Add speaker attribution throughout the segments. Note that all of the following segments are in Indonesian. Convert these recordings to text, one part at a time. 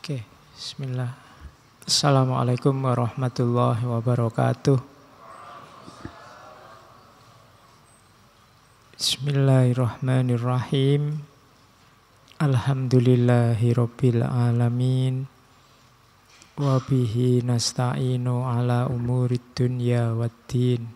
Speaker 1: Oke, bismillah. Assalamualaikum warahmatullahi wabarakatuh. Bismillahirrahmanirrahim. Alhamdulillahirabbil alamin. Wa bihi nasta'inu ala umurid dunya waddin.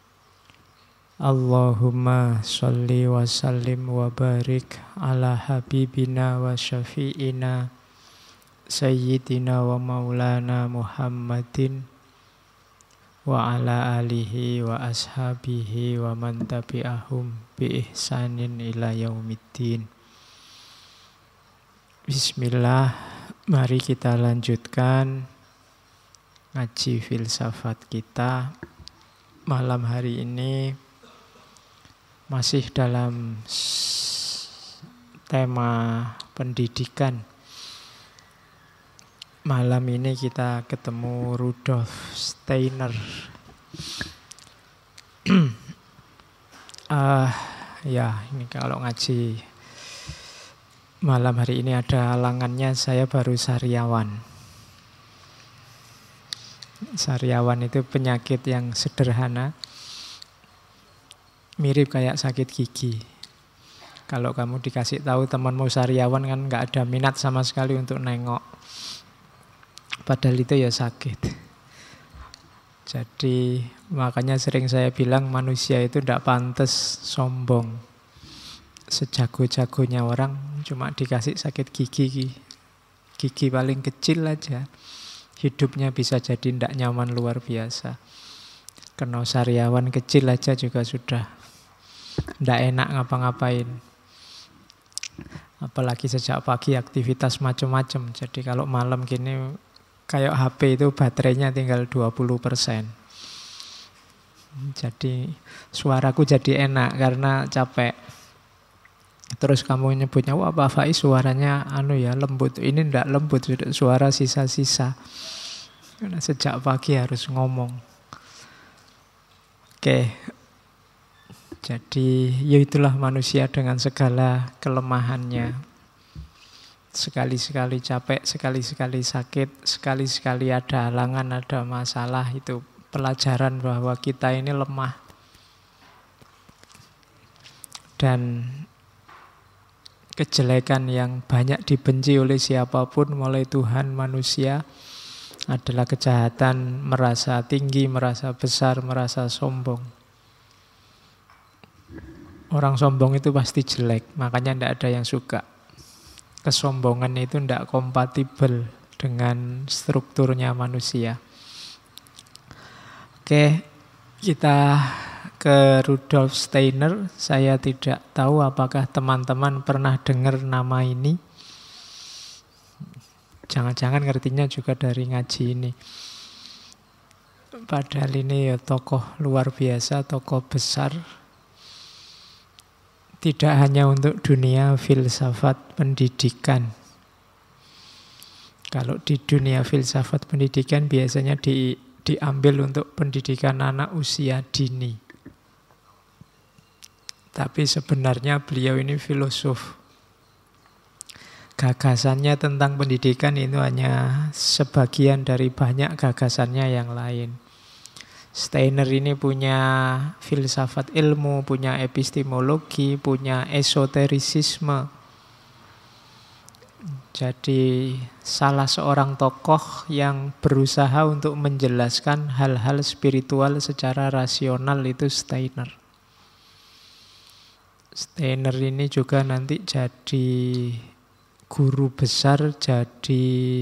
Speaker 1: Allahumma sholli wa sallim wa barik ala habibina wa syafi'ina Sayyidina wa maulana Muhammadin wa ala alihi wa ashabihi wa man tabi'ahum bi ihsanin ila yaumiddin. Bismillah, mari kita lanjutkan ngaji filsafat kita. Malam hari ini masih dalam tema pendidikan. Malam ini kita ketemu Rudolf Steiner. Ini kalau ngaji malam hari ini ada halangannya, saya baru sariawan. Sariawan itu penyakit yang sederhana, mirip kayak sakit gigi. Kalau kamu dikasih tahu temanmu sariawan kan nggak ada minat sama sekali untuk nengok. Padahal itu ya sakit. Jadi makanya sering saya bilang manusia itu tidak pantas sombong. Sejago-jagonya orang cuma dikasih sakit gigi. Gigi paling kecil aja, hidupnya bisa jadi tidak nyaman luar biasa. Kena sariawan kecil aja juga sudah tidak enak ngapa-ngapain. Apalagi sejak pagi aktivitas macam-macam. Jadi kalau malam gini kayak HP itu baterainya tinggal 20%. Jadi suaraku jadi enak karena capek. Terus kamu nyebutnya, wah Pak Faiz suaranya lembut. Ini ndak lembut, suara sisa-sisa. Karena sejak pagi harus ngomong. Oke. Jadi ya itulah manusia dengan segala kelemahannya. Sekali-sekali capek, sekali-sekali sakit, sekali-sekali ada halangan, ada masalah. Itu pelajaran bahwa kita ini lemah. Dan kejelekan yang banyak dibenci oleh siapapun, mulai Tuhan, manusia, adalah kejahatan merasa tinggi, merasa besar, merasa sombong. Orang sombong itu pasti jelek, makanya tidak ada yang suka. Kesombongan itu tidak kompatibel dengan strukturnya manusia. Oke, kita ke Rudolf Steiner. Saya tidak tahu apakah teman-teman pernah dengar nama ini. Jangan-jangan ngertinya juga dari ngaji ini. Padahal ini ya tokoh luar biasa, tokoh besar. Tidak hanya untuk dunia filsafat pendidikan. Kalau di dunia filsafat pendidikan biasanya diambil untuk pendidikan anak usia dini. Tapi sebenarnya beliau ini filosof. Gagasannya tentang pendidikan itu hanya sebagian dari banyak gagasannya yang lain. Steiner ini punya filsafat ilmu, punya epistemologi, punya esoterisisme. Jadi salah seorang tokoh yang berusaha untuk menjelaskan hal-hal spiritual secara rasional itu Steiner. Steiner ini juga nanti jadi guru besar, jadi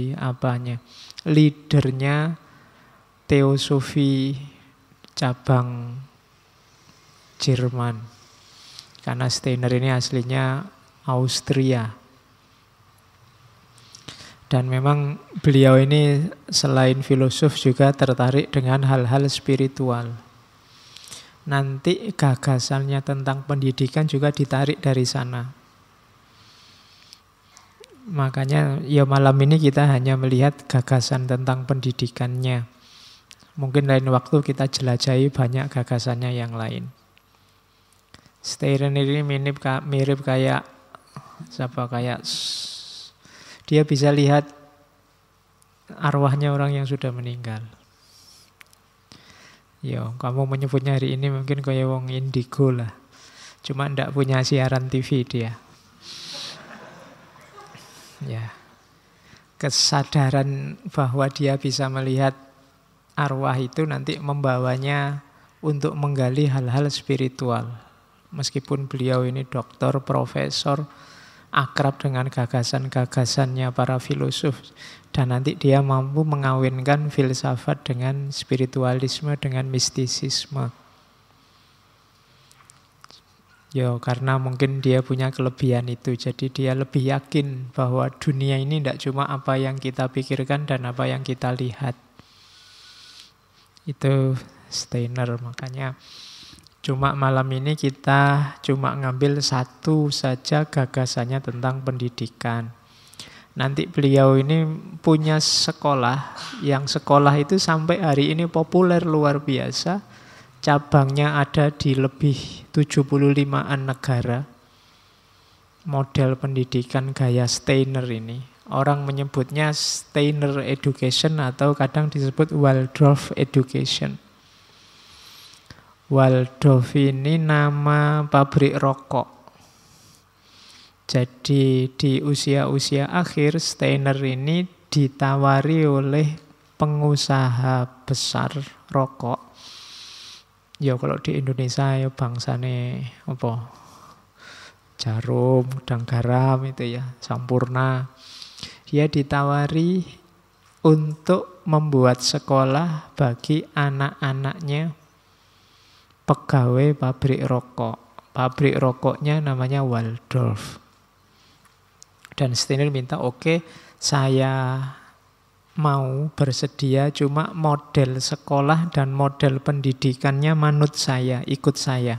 Speaker 1: leadernya teosofi cabang Jerman. Karena Steiner ini aslinya Austria. Dan memang beliau ini selain filosof juga tertarik dengan hal-hal spiritual. Nanti gagasannya tentang pendidikan juga ditarik dari sana. Makanya ya malam ini kita hanya melihat gagasan tentang pendidikannya. Mungkin lain waktu kita jelajahi banyak gagasannya yang lain. Steiner ini mirip kayak dia bisa lihat arwahnya orang yang sudah meninggal. Yo, kamu menyebutnya hari ini mungkin kayak wong indigo lah. Cuma ndak punya siaran TV dia. Ya. Kesadaran bahwa dia bisa melihat arwah itu nanti membawanya untuk menggali hal-hal spiritual. Meskipun beliau ini doktor, profesor, akrab dengan gagasan-gagasannya para filosof. Dan nanti dia mampu mengawinkan filsafat dengan spiritualisme, dengan mistisisme. Ya, karena mungkin dia punya kelebihan itu. Jadi dia lebih yakin bahwa dunia ini tidak cuma apa yang kita pikirkan dan apa yang kita lihat. Itu Steiner. Makanya cuma malam ini kita cuma ngambil satu saja gagasannya tentang pendidikan. Nanti beliau ini punya sekolah, yang sekolah itu sampai hari ini populer luar biasa. Cabangnya ada di lebih 75-an negara. Model pendidikan gaya Steiner ini. Orang menyebutnya Steiner Education atau kadang disebut Waldorf Education. Waldorf ini nama pabrik rokok. Jadi di usia-usia akhir Steiner ini ditawari oleh pengusaha besar rokok. Ya kalau di Indonesia ya bangsane apa? Jarum, udang garam itu ya, Sampurna. Dia ditawari untuk membuat sekolah bagi anak-anaknya pegawai pabrik rokok. Pabrik rokoknya namanya Waldorf. Dan Steiner minta, oke, saya mau bersedia, cuma model sekolah dan model pendidikannya manut saya, ikut saya.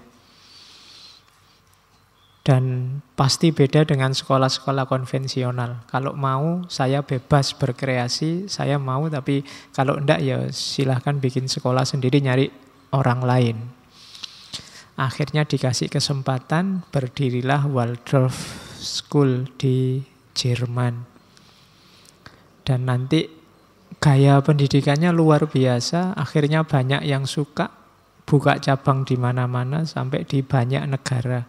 Speaker 1: Dan pasti beda dengan sekolah-sekolah konvensional. Kalau mau, saya bebas berkreasi, saya mau, tapi kalau enggak ya silahkan bikin sekolah sendiri, nyari orang lain. Akhirnya dikasih kesempatan, berdirilah Waldorf School di Jerman. Dan nanti gaya pendidikannya luar biasa, akhirnya banyak yang suka, buka cabang di mana-mana sampai di banyak negara.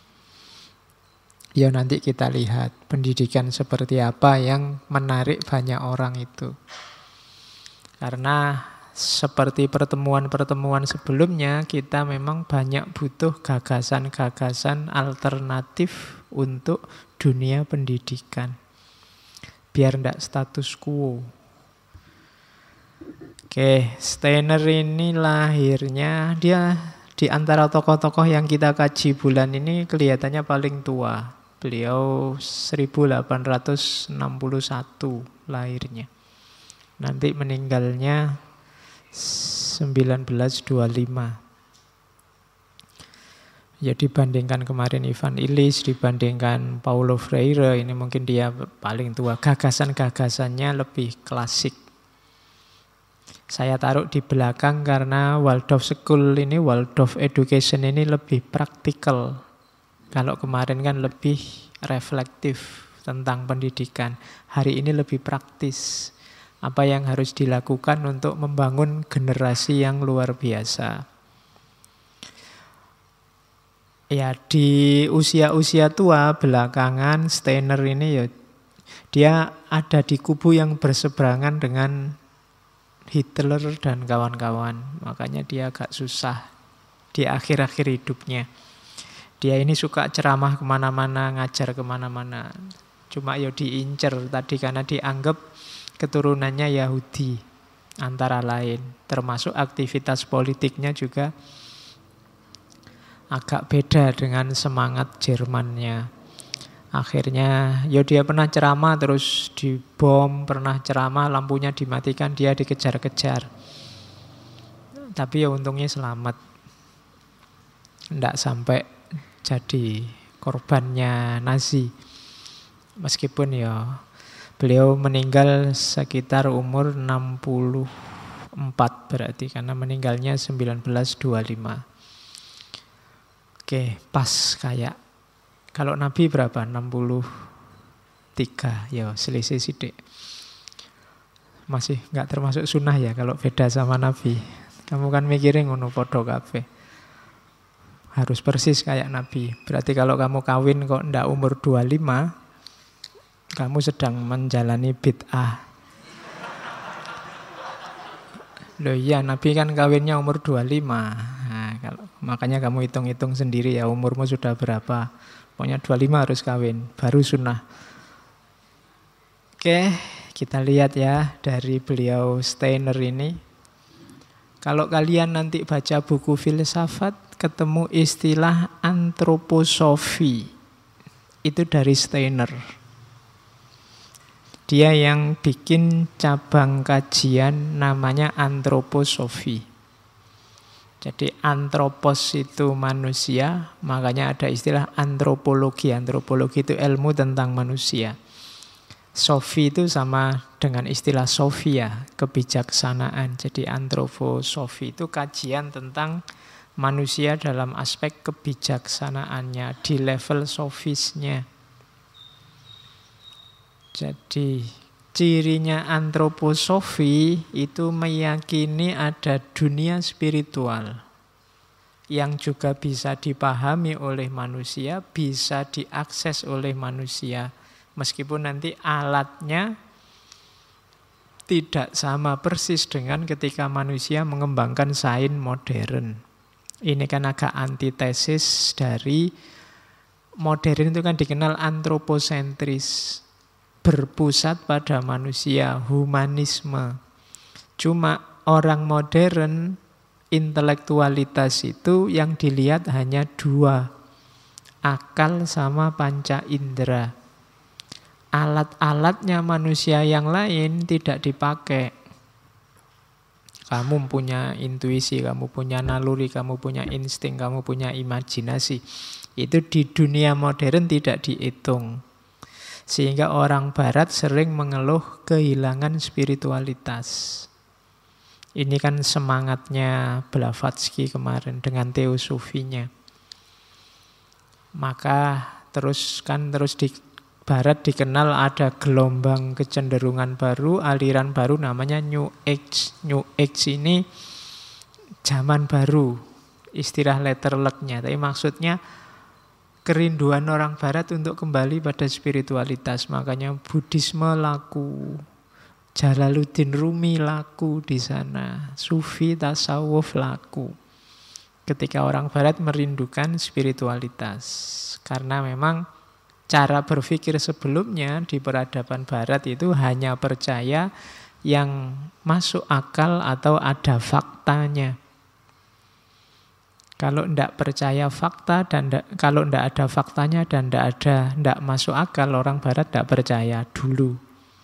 Speaker 1: Ya nanti kita lihat pendidikan seperti apa yang menarik banyak orang itu. Karena seperti pertemuan-pertemuan sebelumnya, kita memang banyak butuh gagasan-gagasan alternatif untuk dunia pendidikan. Biar tidak status quo. Oke, Steiner ini lahirnya, dia di antara tokoh-tokoh yang kita kaji bulan ini kelihatannya paling tua. Beliau 1861 lahirnya. Nanti meninggalnya 1925. Ya dibandingkan kemarin Ivan Illich, dibandingkan Paulo Freire, ini mungkin dia paling tua. Gagasan-gagasannya lebih klasik. Saya taruh di belakang karena Waldorf School ini, Waldorf Education ini lebih praktikal. Kalau kemarin kan lebih reflektif tentang pendidikan. Hari ini lebih praktis. Apa yang harus dilakukan untuk membangun generasi yang luar biasa. Ya di usia-usia tua belakangan Steiner ini ya dia ada di kubu yang berseberangan dengan Hitler dan kawan-kawan. Makanya dia agak susah di akhir-akhir hidupnya. Dia ini suka ceramah kemana-mana, ngajar kemana-mana. Cuma ya diincer tadi karena dianggap keturunannya Yahudi antara lain. Termasuk aktivitas politiknya juga agak beda dengan semangat Jermannya. Akhirnya ya dia pernah ceramah terus dibom, pernah ceramah lampunya dimatikan, dia dikejar-kejar. Tapi ya untungnya selamat. Tidak sampai jadi korbannya Nazi. Meskipun ya beliau meninggal sekitar umur 64 berarti karena meninggalnya 1925. Oke, pas kayak kalau Nabi berapa? 63, ya selisih sidik. Masih nggak termasuk sunnah ya kalau beda sama Nabi. Kamu kan mikirin ngono podo kabeh. Harus persis kayak Nabi. Berarti kalau kamu kawin kok ndak umur 25, kamu sedang menjalani bid'ah. Loh iya, Nabi kan kawinnya umur 25. Nah, makanya kamu hitung-hitung sendiri ya umurmu sudah berapa. Pokoknya 25 harus kawin, baru sunnah. Oke, kita lihat ya dari beliau Steiner ini. Kalau kalian nanti baca buku filsafat, ketemu istilah antroposofi. Itu dari Steiner. Dia yang bikin cabang kajian namanya antroposofi. Jadi antropos itu manusia, makanya ada istilah antropologi. Antropologi itu ilmu tentang manusia. Sofi itu sama dengan istilah sofia, kebijaksanaan. Jadi antroposofi itu kajian tentang manusia dalam aspek kebijaksanaannya di level sofisnya. Jadi cirinya antroposofi itu meyakini ada dunia spiritual yang juga bisa dipahami oleh manusia, bisa diakses oleh manusia. Meskipun nanti alatnya tidak sama persis dengan ketika manusia mengembangkan sains modern. Ini kan agak antitesis dari modern itu kan dikenal antroposentris. Berpusat pada manusia, humanisme. Cuma orang modern, intelektualitas itu yang dilihat hanya dua. Akal sama panca indera. Alat-alatnya manusia yang lain tidak dipakai. Kamu punya intuisi, kamu punya naluri, kamu punya insting, kamu punya imajinasi. Itu di dunia modern tidak dihitung. Sehingga orang barat sering mengeluh kehilangan spiritualitas. Ini kan semangatnya Blavatsky kemarin dengan teosofinya. Maka terus di Barat dikenal ada gelombang kecenderungan baru, aliran baru namanya New Age. New Age ini zaman baru, istilah letterlucknya. Tapi maksudnya kerinduan orang Barat untuk kembali pada spiritualitas. Makanya Buddhisme laku, Jalaluddin Rumi laku di sana, Sufi, tasawuf laku. Ketika orang Barat merindukan spiritualitas. Karena memang cara berpikir sebelumnya di peradaban Barat itu hanya percaya yang masuk akal atau ada faktanya. Kalau tidak percaya fakta dan kalau tidak ada faktanya dan tidak masuk akal, orang Barat tidak percaya dulu.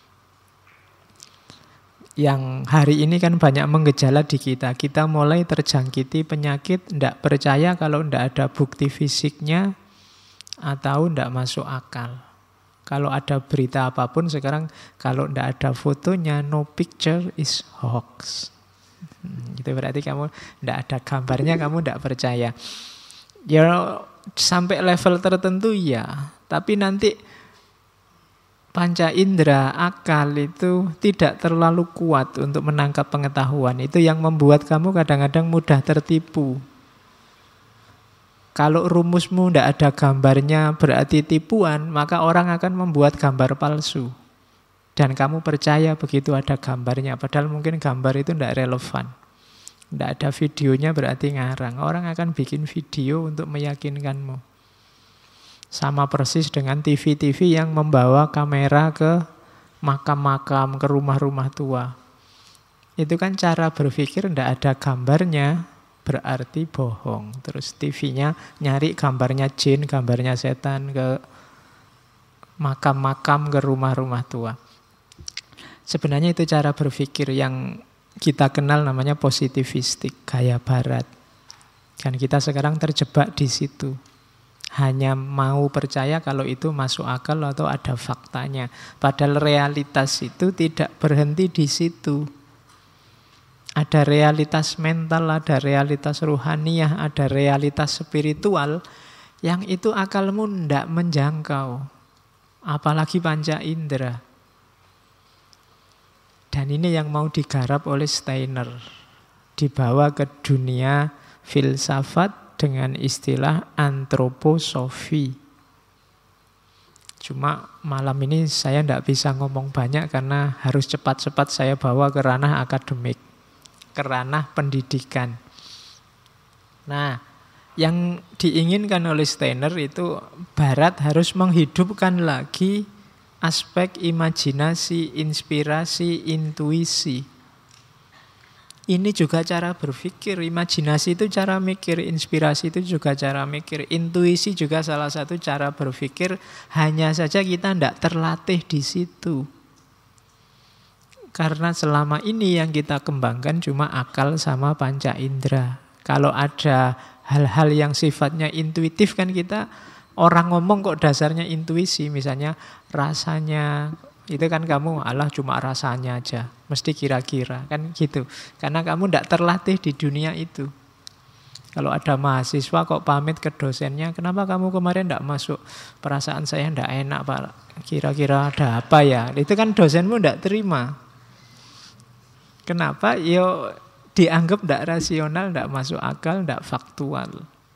Speaker 1: Yang hari ini kan banyak menggejala di kita. Kita mulai terjangkiti penyakit tidak percaya kalau tidak ada bukti fisiknya atau tidak masuk akal. Kalau ada berita apapun sekarang, kalau tidak ada fotonya, no picture is hoax. Itu berarti kamu tidak ada gambarnya, kamu tidak percaya. Ya sampai level tertentu ya, tapi nanti panca indera, akal itu tidak terlalu kuat untuk menangkap pengetahuan. Itu yang membuat kamu kadang-kadang mudah tertipu. Kalau rumusmu tidak ada gambarnya berarti tipuan, maka orang akan membuat gambar palsu. Dan kamu percaya begitu ada gambarnya, padahal mungkin gambar itu tidak relevan. Tidak ada videonya berarti ngarang. Orang akan bikin video untuk meyakinkanmu. Sama persis dengan TV-TV yang membawa kamera ke makam-makam, ke rumah-rumah tua. Itu kan cara berpikir tidak ada gambarnya, berarti bohong. Terus TV-nya nyari gambarnya jin, gambarnya setan ke makam-makam, ke rumah-rumah tua. Sebenarnya itu cara berpikir yang kita kenal namanya positivistik, gaya barat. Dan kita sekarang terjebak di situ. Hanya mau percaya kalau itu masuk akal atau ada faktanya. Padahal realitas itu tidak berhenti di situ. Ada realitas mental, ada realitas ruhaniyah, ada realitas spiritual yang itu akalmu tidak menjangkau. Apalagi panca indera. Dan ini yang mau digarap oleh Steiner. Dibawa ke dunia filsafat dengan istilah antroposofi. Cuma malam ini saya tidak bisa ngomong banyak karena harus cepat-cepat saya bawa ke ranah akademik, ke ranah pendidikan. Nah, yang diinginkan oleh Steiner itu Barat harus menghidupkan lagi aspek imajinasi, inspirasi, intuisi. Ini juga cara berpikir. Imajinasi itu cara mikir, inspirasi itu juga cara mikir, intuisi juga salah satu cara berpikir. Hanya saja kita tidak terlatih di situ. Karena selama ini yang kita kembangkan cuma akal sama panca indera. Kalau ada hal-hal yang sifatnya intuitif kan kita, orang ngomong kok dasarnya intuisi, misalnya rasanya, itu kan kamu alah cuma rasanya aja, mesti kira-kira, kan gitu. Karena kamu tidak terlatih di dunia itu. Kalau ada mahasiswa kok pamit ke dosennya, kenapa kamu kemarin tidak masuk? Perasaan saya tidak enak Pak, kira-kira ada apa ya? Itu kan dosenmu tidak terima. Kenapa? Yo dianggap tidak rasional, tidak masuk akal, tidak faktual.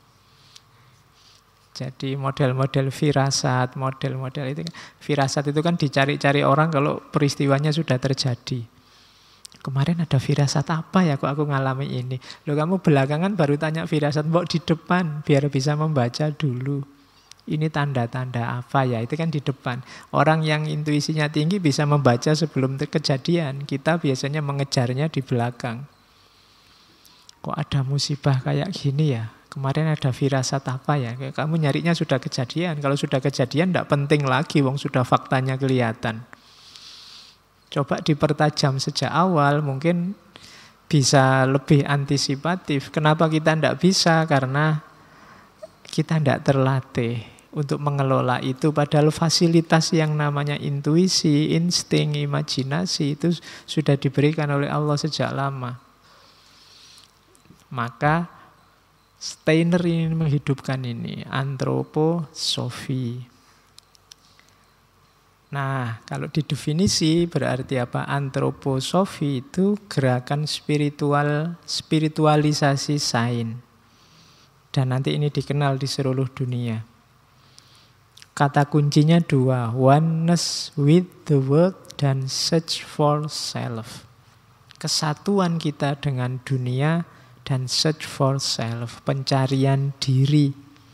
Speaker 1: Jadi model-model firasat, model-model itu, firasat itu kan dicari-cari orang kalau peristiwanya sudah terjadi. Kemarin ada firasat apa ya kok aku ngalami ini? Loh kamu belakangan baru tanya firasat, mbok di depan biar bisa membaca dulu. Ini tanda-tanda apa ya? Itu kan di depan. Orang yang intuisinya tinggi bisa membaca sebelum kejadian. Kita biasanya mengejarnya di belakang. Kok ada musibah kayak gini ya? Kemarin ada firasat apa ya? Kamu nyarinya sudah kejadian. Kalau sudah kejadian tidak penting lagi, wong sudah faktanya kelihatan. Coba dipertajam sejak awal, mungkin bisa lebih antisipatif. Kenapa kita tidak bisa? Karena kita tidak terlatih untuk mengelola itu. Padahal fasilitas yang namanya intuisi, insting, imajinasi itu sudah diberikan oleh Allah sejak lama. Maka Steiner ingin menghidupkan ini, antroposofi. Nah, kalau didefinisi berarti apa? Antroposofi itu gerakan spiritualisasi sains. Dan nanti ini dikenal di seluruh dunia. Kata kuncinya dua, oneness with the world dan search for self. Kesatuan kita dengan dunia dan search for self, pencarian diri.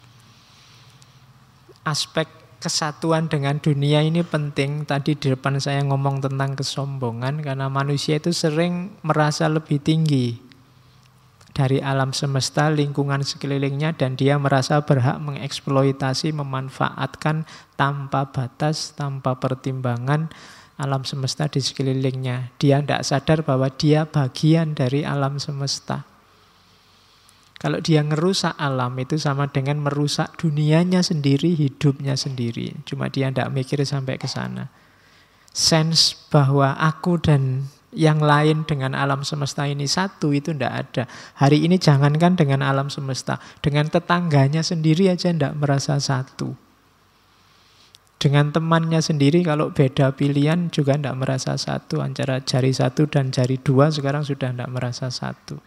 Speaker 1: Aspek kesatuan dengan dunia ini penting. Tadi di depan saya ngomong tentang kesombongan, karena manusia itu sering merasa lebih tinggi dari alam semesta, lingkungan sekelilingnya, dan dia merasa berhak mengeksploitasi, memanfaatkan tanpa batas, tanpa pertimbangan alam semesta di sekelilingnya. Dia tidak sadar bahwa dia bagian dari alam semesta. Kalau dia ngerusak alam itu sama dengan merusak dunianya sendiri, hidupnya sendiri. Cuma dia tidak mikir sampai ke sana. Sense bahwa aku dan yang lain dengan alam semesta ini satu itu tidak ada. Hari ini jangankan dengan alam semesta, dengan tetangganya sendiri aja tidak merasa satu. Dengan temannya sendiri kalau beda pilihan juga tidak merasa satu. Antara jari satu dan jari dua sekarang sudah tidak merasa satu.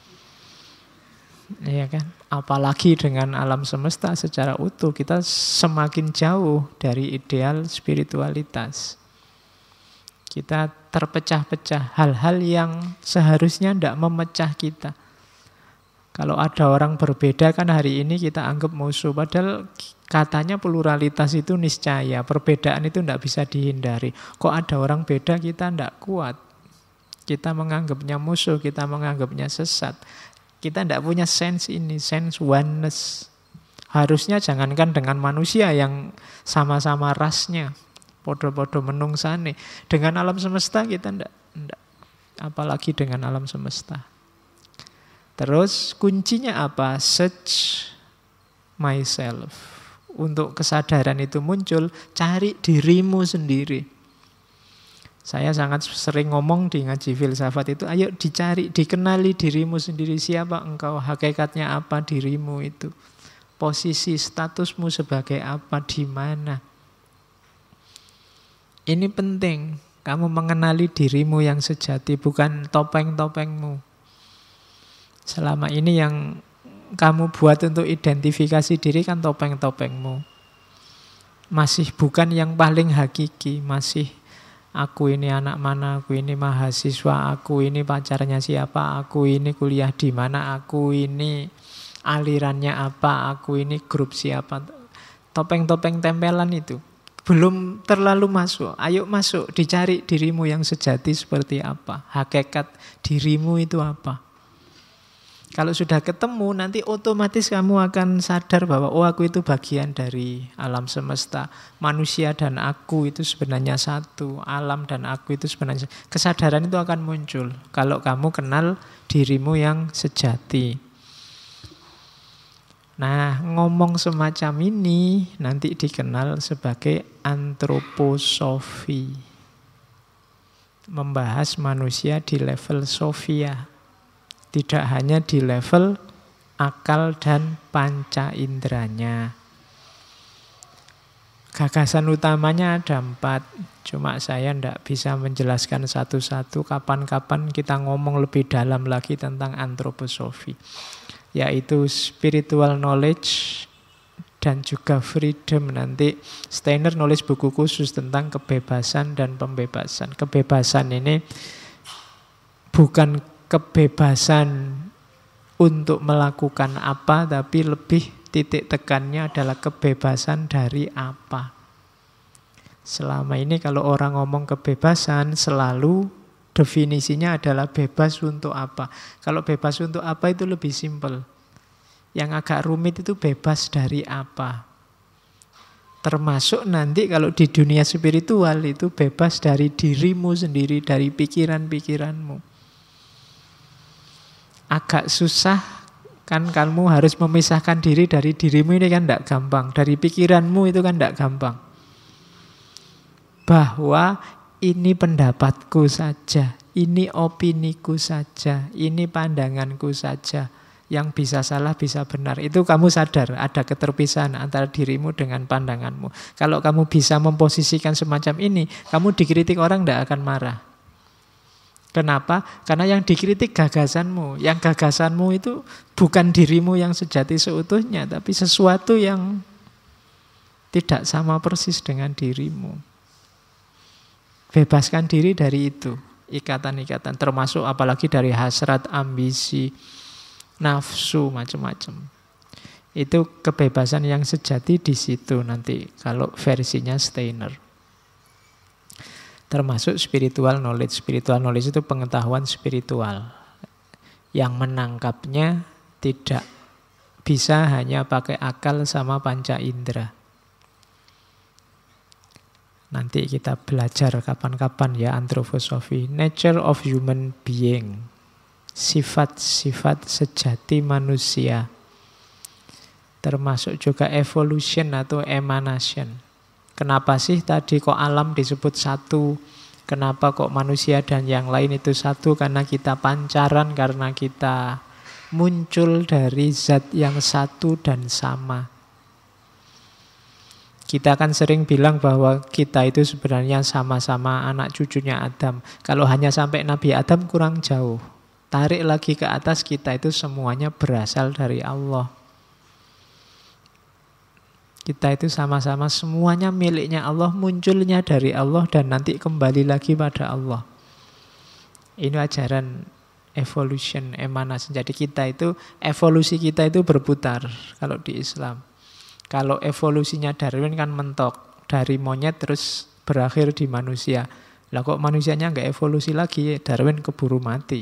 Speaker 1: Iya kan? Apalagi dengan alam semesta secara utuh, kita semakin jauh dari ideal spiritualitas. Kita terpecah-pecah, hal-hal yang seharusnya tidak memecah kita. Kalau ada orang berbeda kan hari ini kita anggap musuh, padahal katanya pluralitas itu niscaya, perbedaan itu tidak bisa dihindari. Kok ada orang beda kita tidak kuat, kita menganggapnya musuh, kita menganggapnya sesat. Kita tidak punya sense ini, sense oneness. Harusnya jangankan dengan manusia yang sama-sama rasnya, podo-podo menungsane. Dengan alam semesta kita tidak. Apalagi dengan alam semesta. Terus kuncinya apa? Search myself. Untuk kesadaran itu muncul, cari dirimu sendiri. Saya sangat sering ngomong di ngaji filsafat itu, ayo dicari, dikenali dirimu sendiri. Siapa engkau, hakikatnya apa dirimu itu. Posisi statusmu sebagai apa, di mana. Ini penting. Kamu mengenali dirimu yang sejati, bukan topeng-topengmu. Selama ini yang kamu buat untuk identifikasi diri kan topeng-topengmu. Masih bukan yang paling hakiki. Masih aku ini anak mana, aku ini mahasiswa, aku ini pacarnya siapa, aku ini kuliah di mana, aku ini alirannya apa, aku ini grup siapa. Topeng-topeng tempelan itu belum terlalu masuk. Ayo masuk, dicari dirimu yang sejati seperti apa. Hakikat dirimu itu apa. Kalau sudah ketemu, nanti otomatis kamu akan sadar bahwa oh aku itu bagian dari alam semesta. Manusia dan aku itu sebenarnya satu. Alam dan aku itu sebenarnya satu. Kesadaran itu akan muncul kalau kamu kenal dirimu yang sejati. Nah, ngomong semacam ini nanti dikenal sebagai antroposofi. Membahas manusia di level sofia. Tidak hanya di level akal dan panca inderanya. Gagasan utamanya ada 4. Cuma saya tidak bisa menjelaskan satu-satu. Kapan-kapan kita ngomong lebih dalam lagi tentang antroposofi. Yaitu spiritual knowledge dan juga freedom. Nanti Steiner nulis buku khusus tentang kebebasan dan pembebasan. Kebebasan ini bukan kebebasan untuk melakukan apa, tapi lebih titik tekannya adalah kebebasan dari apa. Selama ini kalau orang ngomong kebebasan selalu definisinya adalah bebas untuk apa. Kalau bebas untuk apa itu lebih simpel. Yang agak rumit itu bebas dari apa. Termasuk nanti kalau di dunia spiritual itu bebas dari dirimu sendiri, dari pikiran-pikiranmu. Agak susah kan, kamu harus memisahkan diri dari dirimu ini kan tidak gampang. Dari pikiranmu itu kan tidak gampang. Bahwa ini pendapatku saja, ini opiniku saja, ini pandanganku saja. Yang bisa salah, bisa benar. Itu kamu sadar, ada keterpisahan antara dirimu dengan pandanganmu. Kalau kamu bisa memposisikan semacam ini, kamu dikritik orang tidak akan marah. Kenapa? Karena yang dikritik gagasanmu. Yang gagasanmu itu bukan dirimu yang sejati seutuhnya, tapi sesuatu yang tidak sama persis dengan dirimu. Bebaskan diri dari itu, ikatan-ikatan, termasuk apalagi dari hasrat, ambisi, nafsu, macam-macam. Itu kebebasan yang sejati di situ nanti kalau versinya Steiner. Termasuk spiritual knowledge. Spiritual knowledge itu pengetahuan spiritual yang menangkapnya tidak bisa hanya pakai akal sama panca indera. Nanti kita belajar kapan-kapan ya antroposofi. Nature of human being. Sifat-sifat sejati manusia. Termasuk juga evolution atau emanation. Kenapa sih tadi kok alam disebut satu? Kenapa kok manusia dan yang lain itu satu? Karena kita pancaran, karena kita muncul dari zat yang satu dan sama. Kita kan sering bilang bahwa kita itu sebenarnya sama-sama anak cucunya Adam. Kalau hanya sampai Nabi Adam kurang jauh. Tarik lagi ke atas, kita itu semuanya berasal dari Allah. Kita itu sama-sama semuanya miliknya Allah, munculnya dari Allah dan nanti kembali lagi pada Allah. Ini ajaran evolution, emanasi. Jadi kita itu, evolusi kita itu berputar kalau di Islam. Kalau evolusinya Darwin kan mentok. Dari monyet terus berakhir di manusia. Lah kok manusianya nggak evolusi lagi? Darwin keburu mati.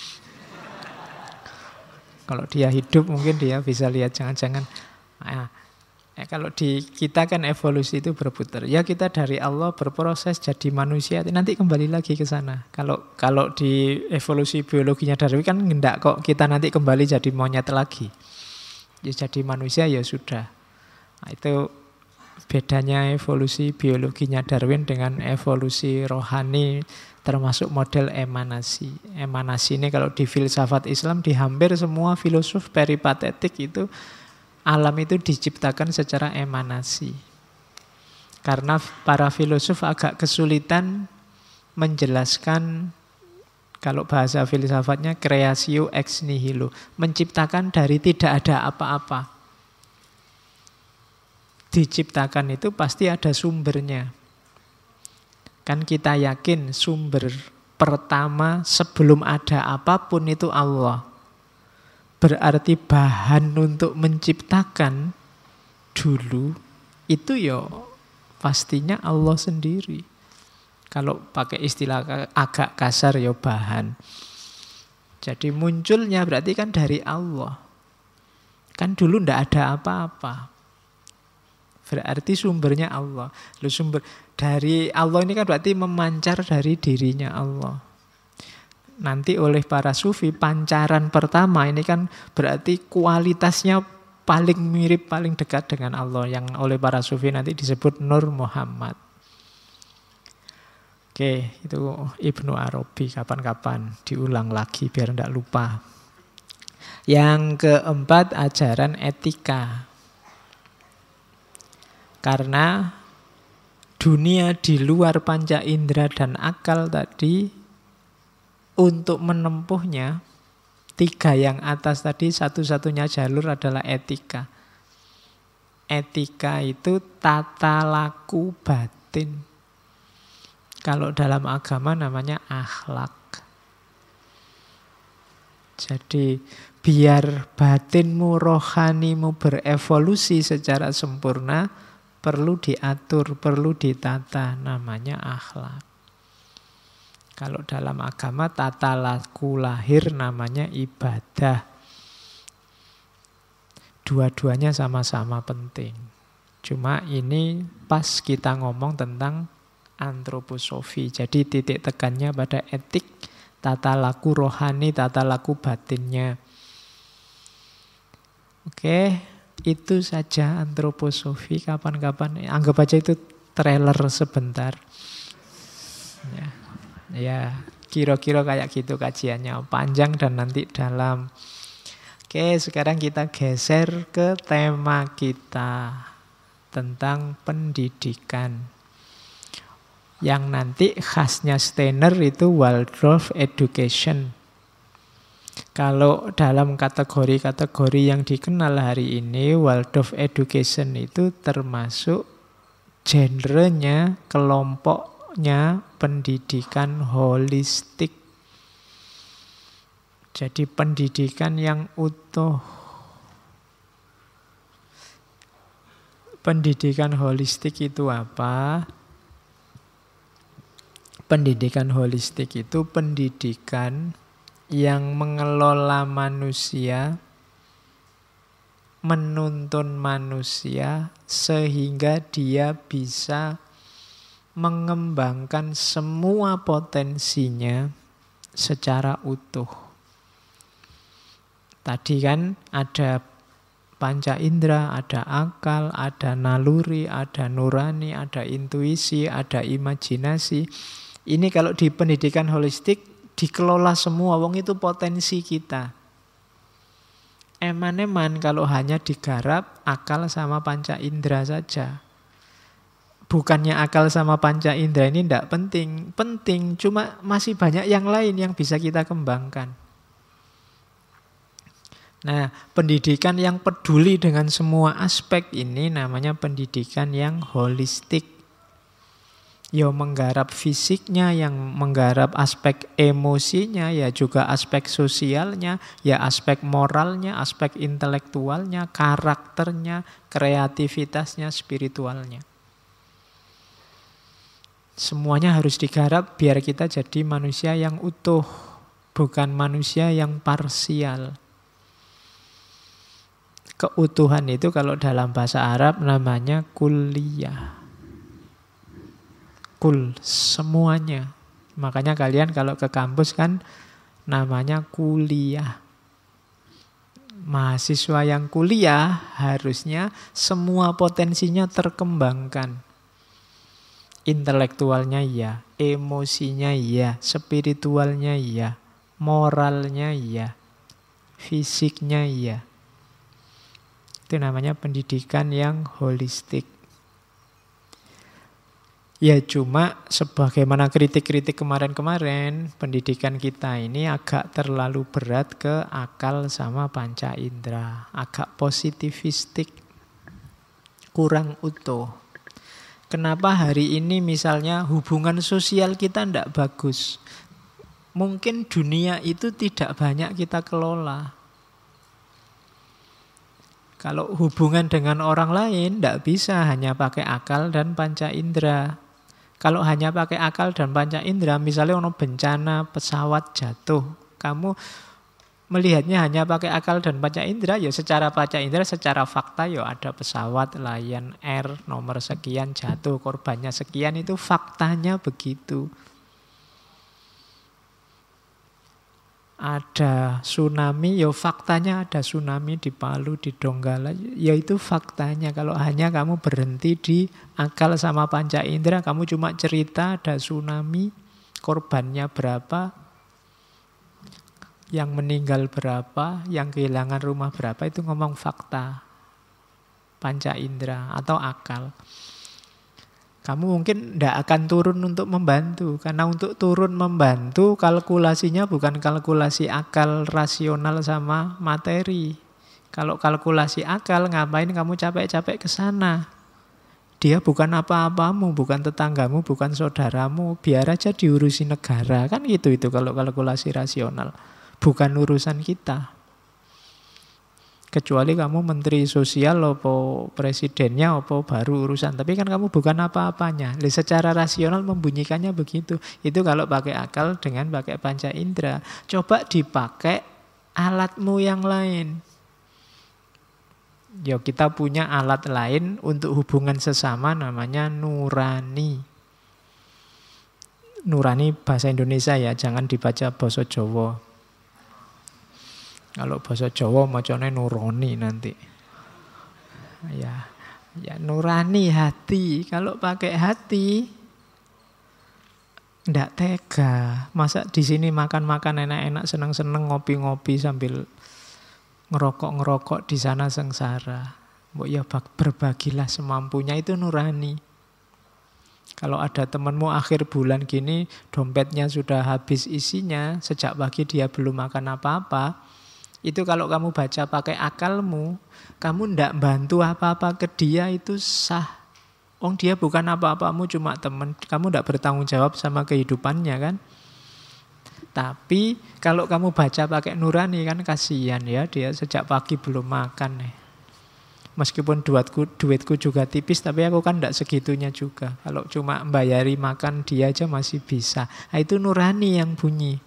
Speaker 1: Kalau dia hidup mungkin dia bisa lihat jangan-jangan. Kalau di kita kan evolusi itu berputar. Ya kita dari Allah berproses jadi manusia. Nanti kembali lagi ke sana. Kalau di evolusi biologinya Darwin kan enggak kok kita nanti kembali jadi monyet lagi. Ya jadi manusia ya sudah. Nah, itu bedanya evolusi biologinya Darwin dengan evolusi rohani termasuk model emanasi. Emanasi ini kalau di filsafat Islam di hampir semua filosof peripatetik itu alam itu diciptakan secara emanasi. Karena para filosof agak kesulitan menjelaskan, kalau bahasa filsafatnya creatio ex nihilo, menciptakan dari tidak ada apa-apa. Diciptakan itu pasti ada sumbernya. Kan kita yakin sumber pertama sebelum ada apapun itu Allah. Berarti bahan untuk menciptakan dulu itu ya pastinya Allah sendiri. Kalau pakai istilah agak kasar ya bahan. Jadi munculnya berarti kan dari Allah. Kan dulu ndak ada apa-apa. Berarti sumbernya Allah. Lalu sumber dari Allah ini kan berarti memancar dari dirinya Allah. Nanti oleh para sufi pancaran pertama ini kan berarti kualitasnya paling mirip, paling dekat dengan Allah. Yang oleh para sufi nanti disebut Nur Muhammad. Oke, itu Ibnu Arabi, kapan-kapan diulang lagi biar tidak lupa. Yang keempat, ajaran etika. Karena dunia di luar panca indera dan akal tadi, untuk menempuhnya, tiga yang atas tadi satu-satunya jalur adalah etika. Etika itu tata laku batin. Kalau dalam agama namanya akhlak. Jadi biar batinmu, rohanimu berevolusi secara sempurna, perlu diatur, perlu ditata, namanya akhlak. Kalau dalam agama tata laku lahir namanya ibadah. Dua-duanya sama-sama penting. Cuma ini pas kita ngomong tentang antroposofi. Jadi titik tekannya pada etik, tata laku rohani, tata laku batinnya. Oke, itu saja antroposofi. Kapan-kapan anggap aja itu trailer sebentar. Ya, kira-kira kayak gitu kajiannya, panjang dan nanti dalam. Oke, sekarang kita geser ke tema kita tentang pendidikan. Yang nanti khasnya Steiner itu Waldorf education. Kalau dalam kategori-kategori yang dikenal hari ini, Waldorf education itu termasuk genrenya, kelompoknya pendidikan holistik. Jadi pendidikan yang utuh. Pendidikan holistik itu apa? Pendidikan holistik itu pendidikan yang mengelola manusia, menuntun manusia sehingga dia bisa mengembangkan semua potensinya secara utuh. Tadi kan ada panca indera, ada akal, ada naluri, ada nurani, ada intuisi, ada imajinasi. Ini kalau di pendidikan holistik dikelola semua, wong itu potensi kita. Eman-eman kalau hanya digarap akal sama panca indera saja. Bukannya akal sama panca indera ini tidak penting. Penting, cuma masih banyak yang lain yang bisa kita kembangkan. Nah, pendidikan yang peduli dengan semua aspek ini namanya pendidikan yang holistik. Ya menggarap fisiknya, yang menggarap aspek emosinya, ya juga aspek sosialnya, ya aspek moralnya, aspek intelektualnya, karakternya, kreativitasnya, spiritualnya. Semuanya harus digarap biar kita jadi manusia yang utuh, bukan manusia yang parsial. Keutuhan itu kalau dalam bahasa Arab namanya kulliyah. Kul, semuanya. Makanya kalian kalau ke kampus kan namanya kuliah. Mahasiswa yang kuliah harusnya semua potensinya terkembangkan. Intelektualnya iya, emosinya iya, spiritualnya iya, moralnya iya, fisiknya iya. Itu namanya pendidikan yang holistik. Ya cuma sebagaimana kritik-kritik kemarin-kemarin, pendidikan kita ini agak terlalu berat ke akal sama panca indera. Agak positivistik, kurang utuh. Kenapa hari ini misalnya hubungan sosial kita tidak bagus? Mungkin dunia itu tidak banyak kita kelola. Kalau hubungan dengan orang lain tidak bisa hanya pakai akal dan panca indera. Kalau hanya pakai akal dan panca indera, misalnya ono bencana pesawat jatuh, kamu melihatnya hanya pakai akal dan panca indera, ya secara panca indera, secara fakta ya ada pesawat Lion Air nomor sekian jatuh, korbannya sekian, itu faktanya begitu. Ada tsunami, ya faktanya ada tsunami di Palu, di Donggala, ya itu faktanya. Kalau hanya kamu berhenti di akal sama panca indera, kamu cuma cerita ada tsunami, korbannya berapa, yang meninggal berapa, yang kehilangan rumah berapa, itu ngomong fakta, panca indera atau akal. Kamu mungkin tidak akan turun untuk membantu. Karena untuk turun membantu, kalkulasinya bukan kalkulasi akal rasional sama materi. Kalau kalkulasi akal, ngapain kamu capek-capek ke sana? Dia bukan apa-apamu, bukan tetanggamu, bukan saudaramu. Biar aja diurusi negara. Kan gitu itu kalau kalkulasi rasional. Bukan urusan kita. Kecuali kamu menteri sosial, apa presidennya, apa baru urusan. Tapi kan kamu bukan apa-apanya. Secara rasional membunyikannya begitu. Itu kalau pakai akal dengan pakai panca indera. Coba dipakai alatmu yang lain. Ya kita punya alat lain untuk hubungan sesama namanya nurani. Nurani bahasa Indonesia ya, jangan dibaca bahasa Jawa. Kalau bahasa Jawa macamnya nurani nanti. Ya nurani hati. Kalau pakai hati ndak tega. Masa di sini makan-makan enak-enak, seneng-seneng, ngopi-ngopi sambil ngerokok-ngerokok, di sana sengsara. Mbok ya berbagilah semampunya, itu nurani. Kalau ada temanmu akhir bulan gini, dompetnya sudah habis isinya, sejak pagi dia belum makan apa-apa, itu kalau kamu baca pakai akalmu, kamu ndak bantu apa-apa ke dia, itu sah. Dia bukan apa-apamu, cuma teman. Kamu ndak bertanggung jawab sama kehidupannya kan. Tapi kalau kamu baca pakai nurani kan kasihan ya, dia sejak pagi belum makan nih. Meskipun duitku juga tipis, tapi aku kan ndak segitunya juga. Kalau cuma bayari makan dia aja masih bisa. Nah, itu nurani yang bunyi.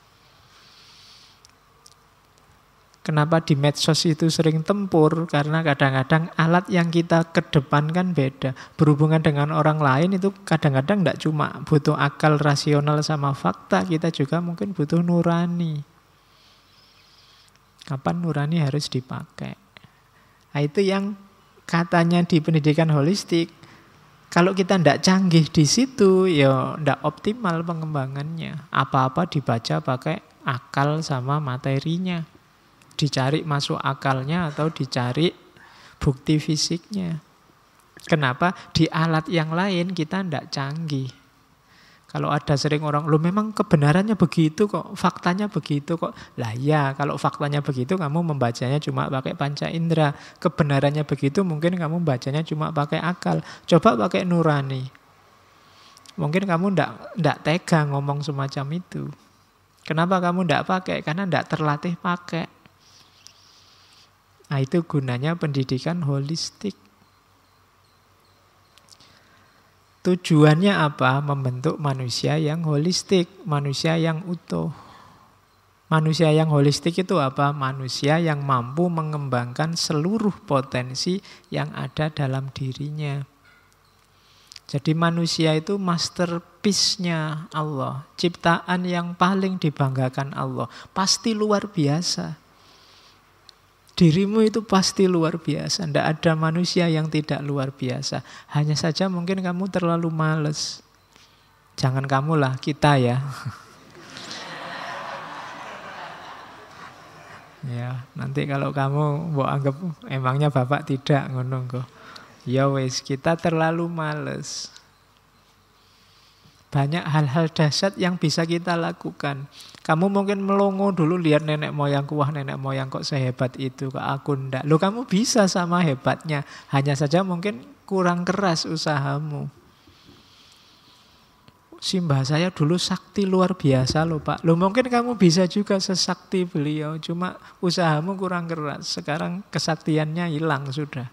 Speaker 1: Kenapa di medsos itu sering tempur? Karena kadang-kadang alat yang kita kedepankan beda. Berhubungan dengan orang lain itu kadang-kadang tidak cuma butuh akal rasional sama fakta, kita juga mungkin butuh nurani. Kapan nurani harus dipakai? Nah, itu yang katanya di pendidikan holistik. Kalau kita tidak canggih di situ, ya tidak optimal pengembangannya. Apa-apa dibaca pakai akal sama materinya. Dicari masuk akalnya atau dicari bukti fisiknya. Kenapa? Di alat yang lain kita tidak canggih. Kalau ada sering orang, loh memang kebenarannya begitu kok, faktanya begitu kok. Lah ya, kalau faktanya begitu kamu membacanya cuma pakai panca indera. Kebenarannya begitu mungkin kamu bacanya cuma pakai akal. Coba pakai nurani. Mungkin kamu tidak tega ngomong semacam itu. Kenapa kamu tidak pakai? Karena tidak terlatih pakai. Nah, itu gunanya pendidikan holistik. Tujuannya apa? Membentuk manusia yang holistik, manusia yang utuh. Manusia yang holistik itu apa? Manusia yang mampu mengembangkan seluruh potensi yang ada dalam dirinya. Jadi manusia itu masterpiece-nya Allah, ciptaan yang paling dibanggakan Allah. Pasti luar biasa. Dirimu itu pasti luar biasa. Tidak ada manusia yang tidak luar biasa. Hanya saja mungkin kamu terlalu malas. Jangan kamu lah, kita ya. Ya, nanti kalau kamu mau anggap emangnya bapak tidak ngono kok. Ya wes, kita terlalu malas. Banyak hal-hal dahsyat yang bisa kita lakukan. Kamu mungkin melongo dulu lihat nenek moyangku, wah nenek moyang kok sehebat itu, kok aku ndak. Loh kamu bisa sama hebatnya, hanya saja mungkin kurang keras usahamu. Simbah saya dulu sakti luar biasa loh Pak. Loh mungkin kamu bisa juga sesakti beliau, cuma usahamu kurang keras. Sekarang kesaktiannya hilang sudah.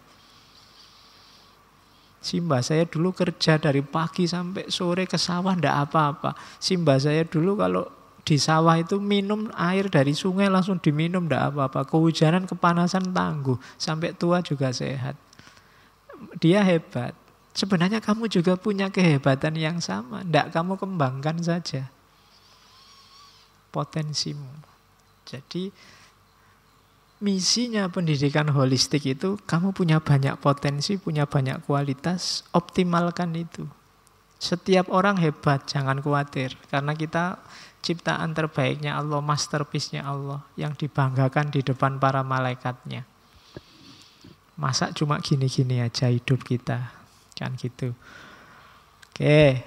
Speaker 1: Simbah saya dulu kerja dari pagi sampai sore ke sawah ndak apa-apa. Simbah saya dulu kalau di sawah itu minum air dari sungai langsung diminum ndak apa-apa. Kehujanan, kepanasan tangguh. Sampai tua juga sehat. Dia hebat. Sebenarnya kamu juga punya kehebatan yang sama. Ndak kamu kembangkan saja potensimu. Jadi misinya pendidikan holistik itu, kamu punya banyak potensi, punya banyak kualitas, optimalkan itu. Setiap orang hebat, jangan khawatir. Karena kita ciptaan terbaiknya Allah, masterpiece-nya Allah, yang dibanggakan di depan para malaikatnya. Masa cuma gini-gini aja hidup kita? Kan gitu. Oke.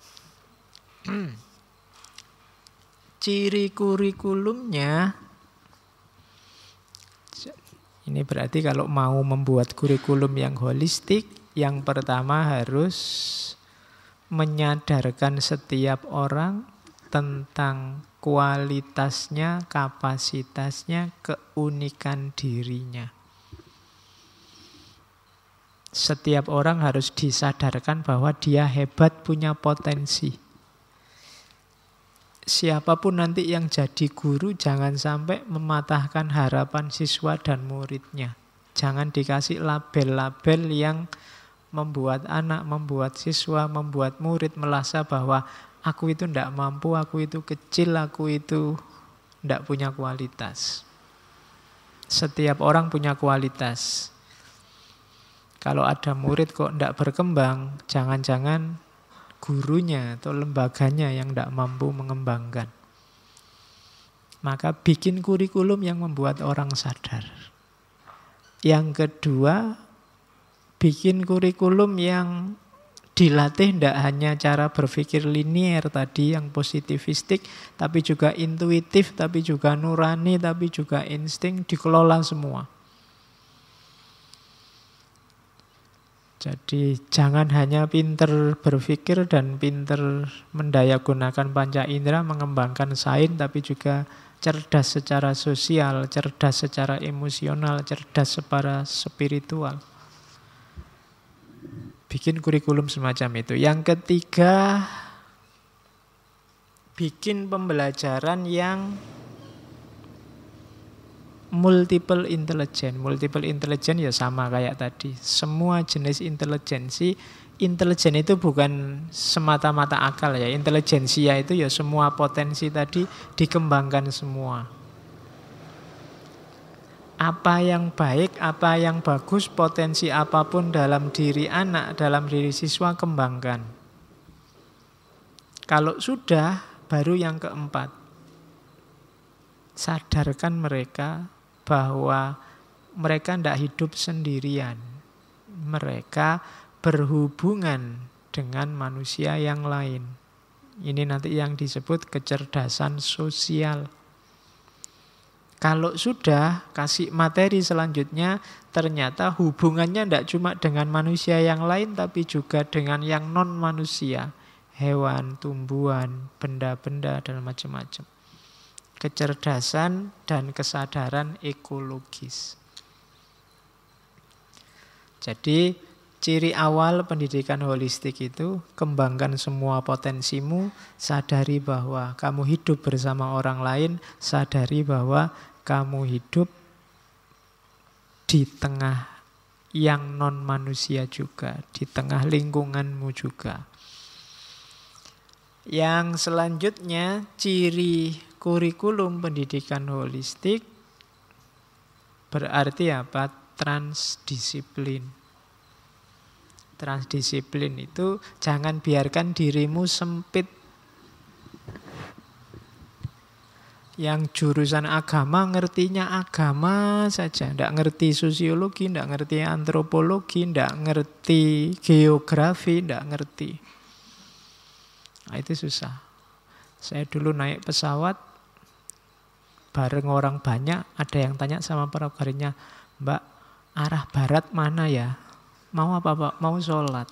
Speaker 1: Ciri kurikulumnya, ini berarti kalau mau membuat kurikulum yang holistik, yang pertama harus menyadarkan setiap orang tentang kualitasnya, kapasitasnya, keunikan dirinya. Setiap orang harus disadarkan bahwa dia hebat, punya potensi. Siapapun nanti yang jadi guru jangan sampai mematahkan harapan siswa dan muridnya. Jangan dikasih label-label yang membuat anak, membuat siswa, membuat murid merasa bahwa aku itu tidak mampu, aku itu kecil, aku itu tidak punya kualitas. Setiap orang punya kualitas. Kalau ada murid kok tidak berkembang, jangan-jangan gurunya atau lembaganya yang tidak mampu mengembangkan. Maka bikin kurikulum yang membuat orang sadar. Yang kedua, bikin kurikulum yang dilatih tidak hanya cara berpikir linier tadi yang positivistik, tapi juga intuitif, tapi juga nurani, tapi juga insting, dikelola semua. Jadi jangan hanya pinter berpikir dan pinter mendayagunakan panca indera, mengembangkan sains, tapi juga cerdas secara sosial, cerdas secara emosional, cerdas secara spiritual. Bikin kurikulum semacam itu. Yang ketiga, bikin pembelajaran yang multiple intelligence. Multiple intelligence ya sama kayak tadi. Semua jenis intelijensi. Intelijen itu bukan semata-mata akal ya. Intelijensia itu ya semua potensi tadi dikembangkan semua. Apa yang baik, apa yang bagus, potensi apapun dalam diri anak, dalam diri siswa, kembangkan. Kalau sudah, baru yang keempat. Sadarkan mereka bahwa mereka tidak hidup sendirian. Mereka berhubungan dengan manusia yang lain. Ini nanti yang disebut kecerdasan sosial. Kalau sudah kasih materi selanjutnya, ternyata hubungannya tidak cuma dengan manusia yang lain, tapi juga dengan yang non-manusia. Hewan, tumbuhan, benda-benda, dan macam-macam. Kecerdasan dan kesadaran ekologis. Jadi ciri awal pendidikan holistik itu kembangkan semua potensimu, sadari bahwa kamu hidup bersama orang lain, sadari bahwa kamu hidup di tengah yang non-manusia juga, di tengah lingkunganmu juga. Yang selanjutnya, ciri kurikulum pendidikan holistik berarti apa? Transdisiplin. Transdisiplin itu jangan biarkan dirimu sempit. Yang jurusan agama ngertinya agama saja, tidak ngerti sosiologi, tidak ngerti antropologi, tidak ngerti geografi, tidak ngerti. Nah, itu susah. Saya dulu naik pesawat bareng orang banyak, ada yang tanya sama pramugarinya, "Mbak, arah barat mana ya? Mau apa Pak? Mau sholat."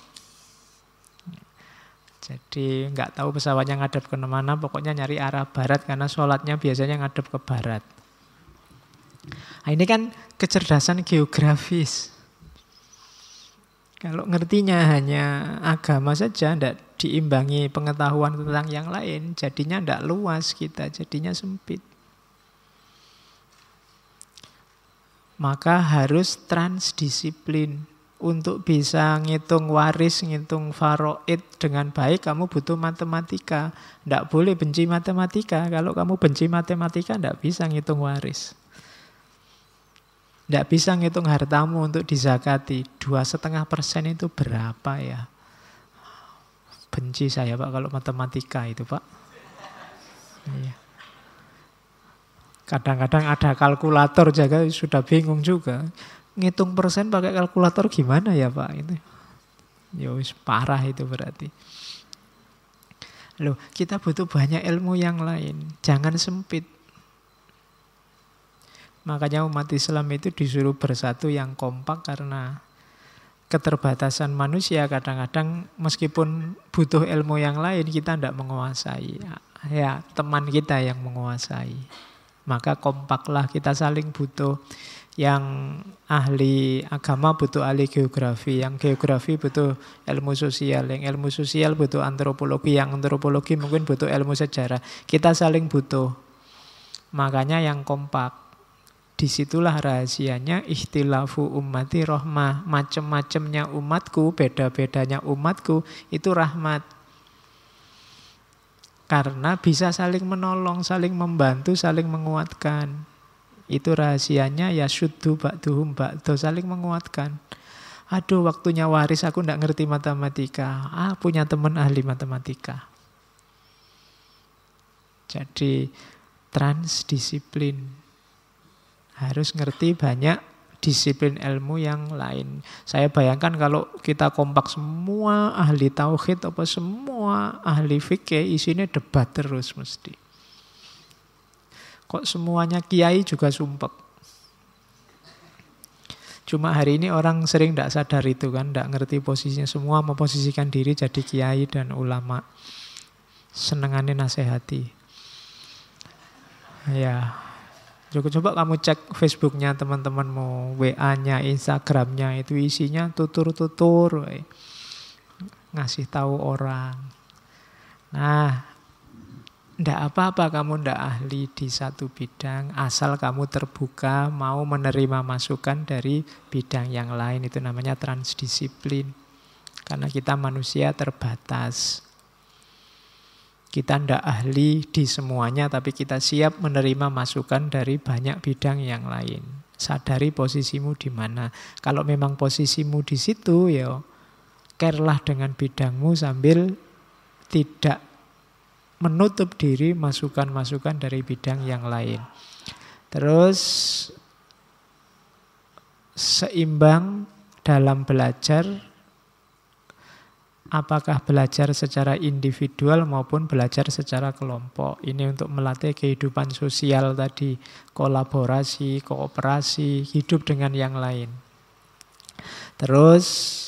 Speaker 1: Jadi nggak tahu pesawatnya ngadep ke mana, pokoknya nyari arah barat karena sholatnya biasanya ngadep ke barat. Nah, ini kan kecerdasan geografis. Kalau ngertinya hanya agama saja, tidak diimbangi pengetahuan tentang yang lain, jadinya tidak luas kita, jadinya sempit. Maka harus transdisiplin. Untuk bisa ngitung waris, ngitung faraid dengan baik, kamu butuh matematika. Tidak boleh benci matematika. Kalau kamu benci matematika, tidak bisa ngitung waris. Tidak bisa ngitung hartamu untuk dizakati. 2,5% itu berapa ya? Benci saya Pak kalau matematika itu Pak. Iya. Kadang-kadang ada kalkulator jaga sudah bingung juga. Ngitung persen pakai kalkulator gimana ya Pak? Itu ya wis parah itu berarti. Loh, kita butuh banyak ilmu yang lain. Jangan sempit. Makanya umat Islam itu disuruh bersatu yang kompak karena keterbatasan manusia. Kadang-kadang meskipun butuh ilmu yang lain, kita tidak menguasai. Ya, teman kita yang menguasai. Maka kompaklah, kita saling butuh. Yang ahli agama butuh ahli geografi, yang geografi butuh ilmu sosial, yang ilmu sosial butuh antropologi, yang antropologi mungkin butuh ilmu sejarah. Kita saling butuh. Makanya yang kompak. Disitulah rahasianya ikhtilafu ummati rahmah. Macam-macamnya umatku, beda-bedanya umatku, itu rahmat. Karena bisa saling menolong, saling membantu, saling menguatkan. Itu rahasianya ya syuddu ba'duhum ba'du, saling menguatkan. Aduh, waktunya waris, aku tidak ngerti matematika. Punya teman ahli matematika. Jadi transdisiplin. Harus ngerti banyak disiplin ilmu yang lain. Saya bayangkan kalau kita kompak semua ahli tauhid apa semua ahli fikih, isinya debat terus mesti. Kok semuanya kiai juga sumpek. Cuma hari ini orang sering tidak sadar itu kan, tidak ngerti posisinya. Semua memposisikan diri jadi kiai dan ulama. Senengannya nasihati. Ya, coba kamu cek Facebooknya teman-temanmu, WA-nya, Instagramnya, itu isinya tutur-tutur, ngasih tahu orang. Nah, tidak apa-apa kamu tidak ahli di satu bidang, asal kamu terbuka, mau menerima masukan dari bidang yang lain. Itu namanya transdisiplin. Karena kita manusia terbatas. Kita tidak ahli di semuanya, tapi kita siap menerima masukan dari banyak bidang yang lain. Sadari posisimu di mana. Kalau memang posisimu di situ, ya care-lah dengan bidangmu sambil tidak menutup diri masukan-masukan dari bidang yang lain. Terus seimbang dalam belajar, apakah belajar secara individual maupun belajar secara kelompok. Ini untuk melatih kehidupan sosial tadi, kolaborasi, kooperasi, hidup dengan yang lain. Terus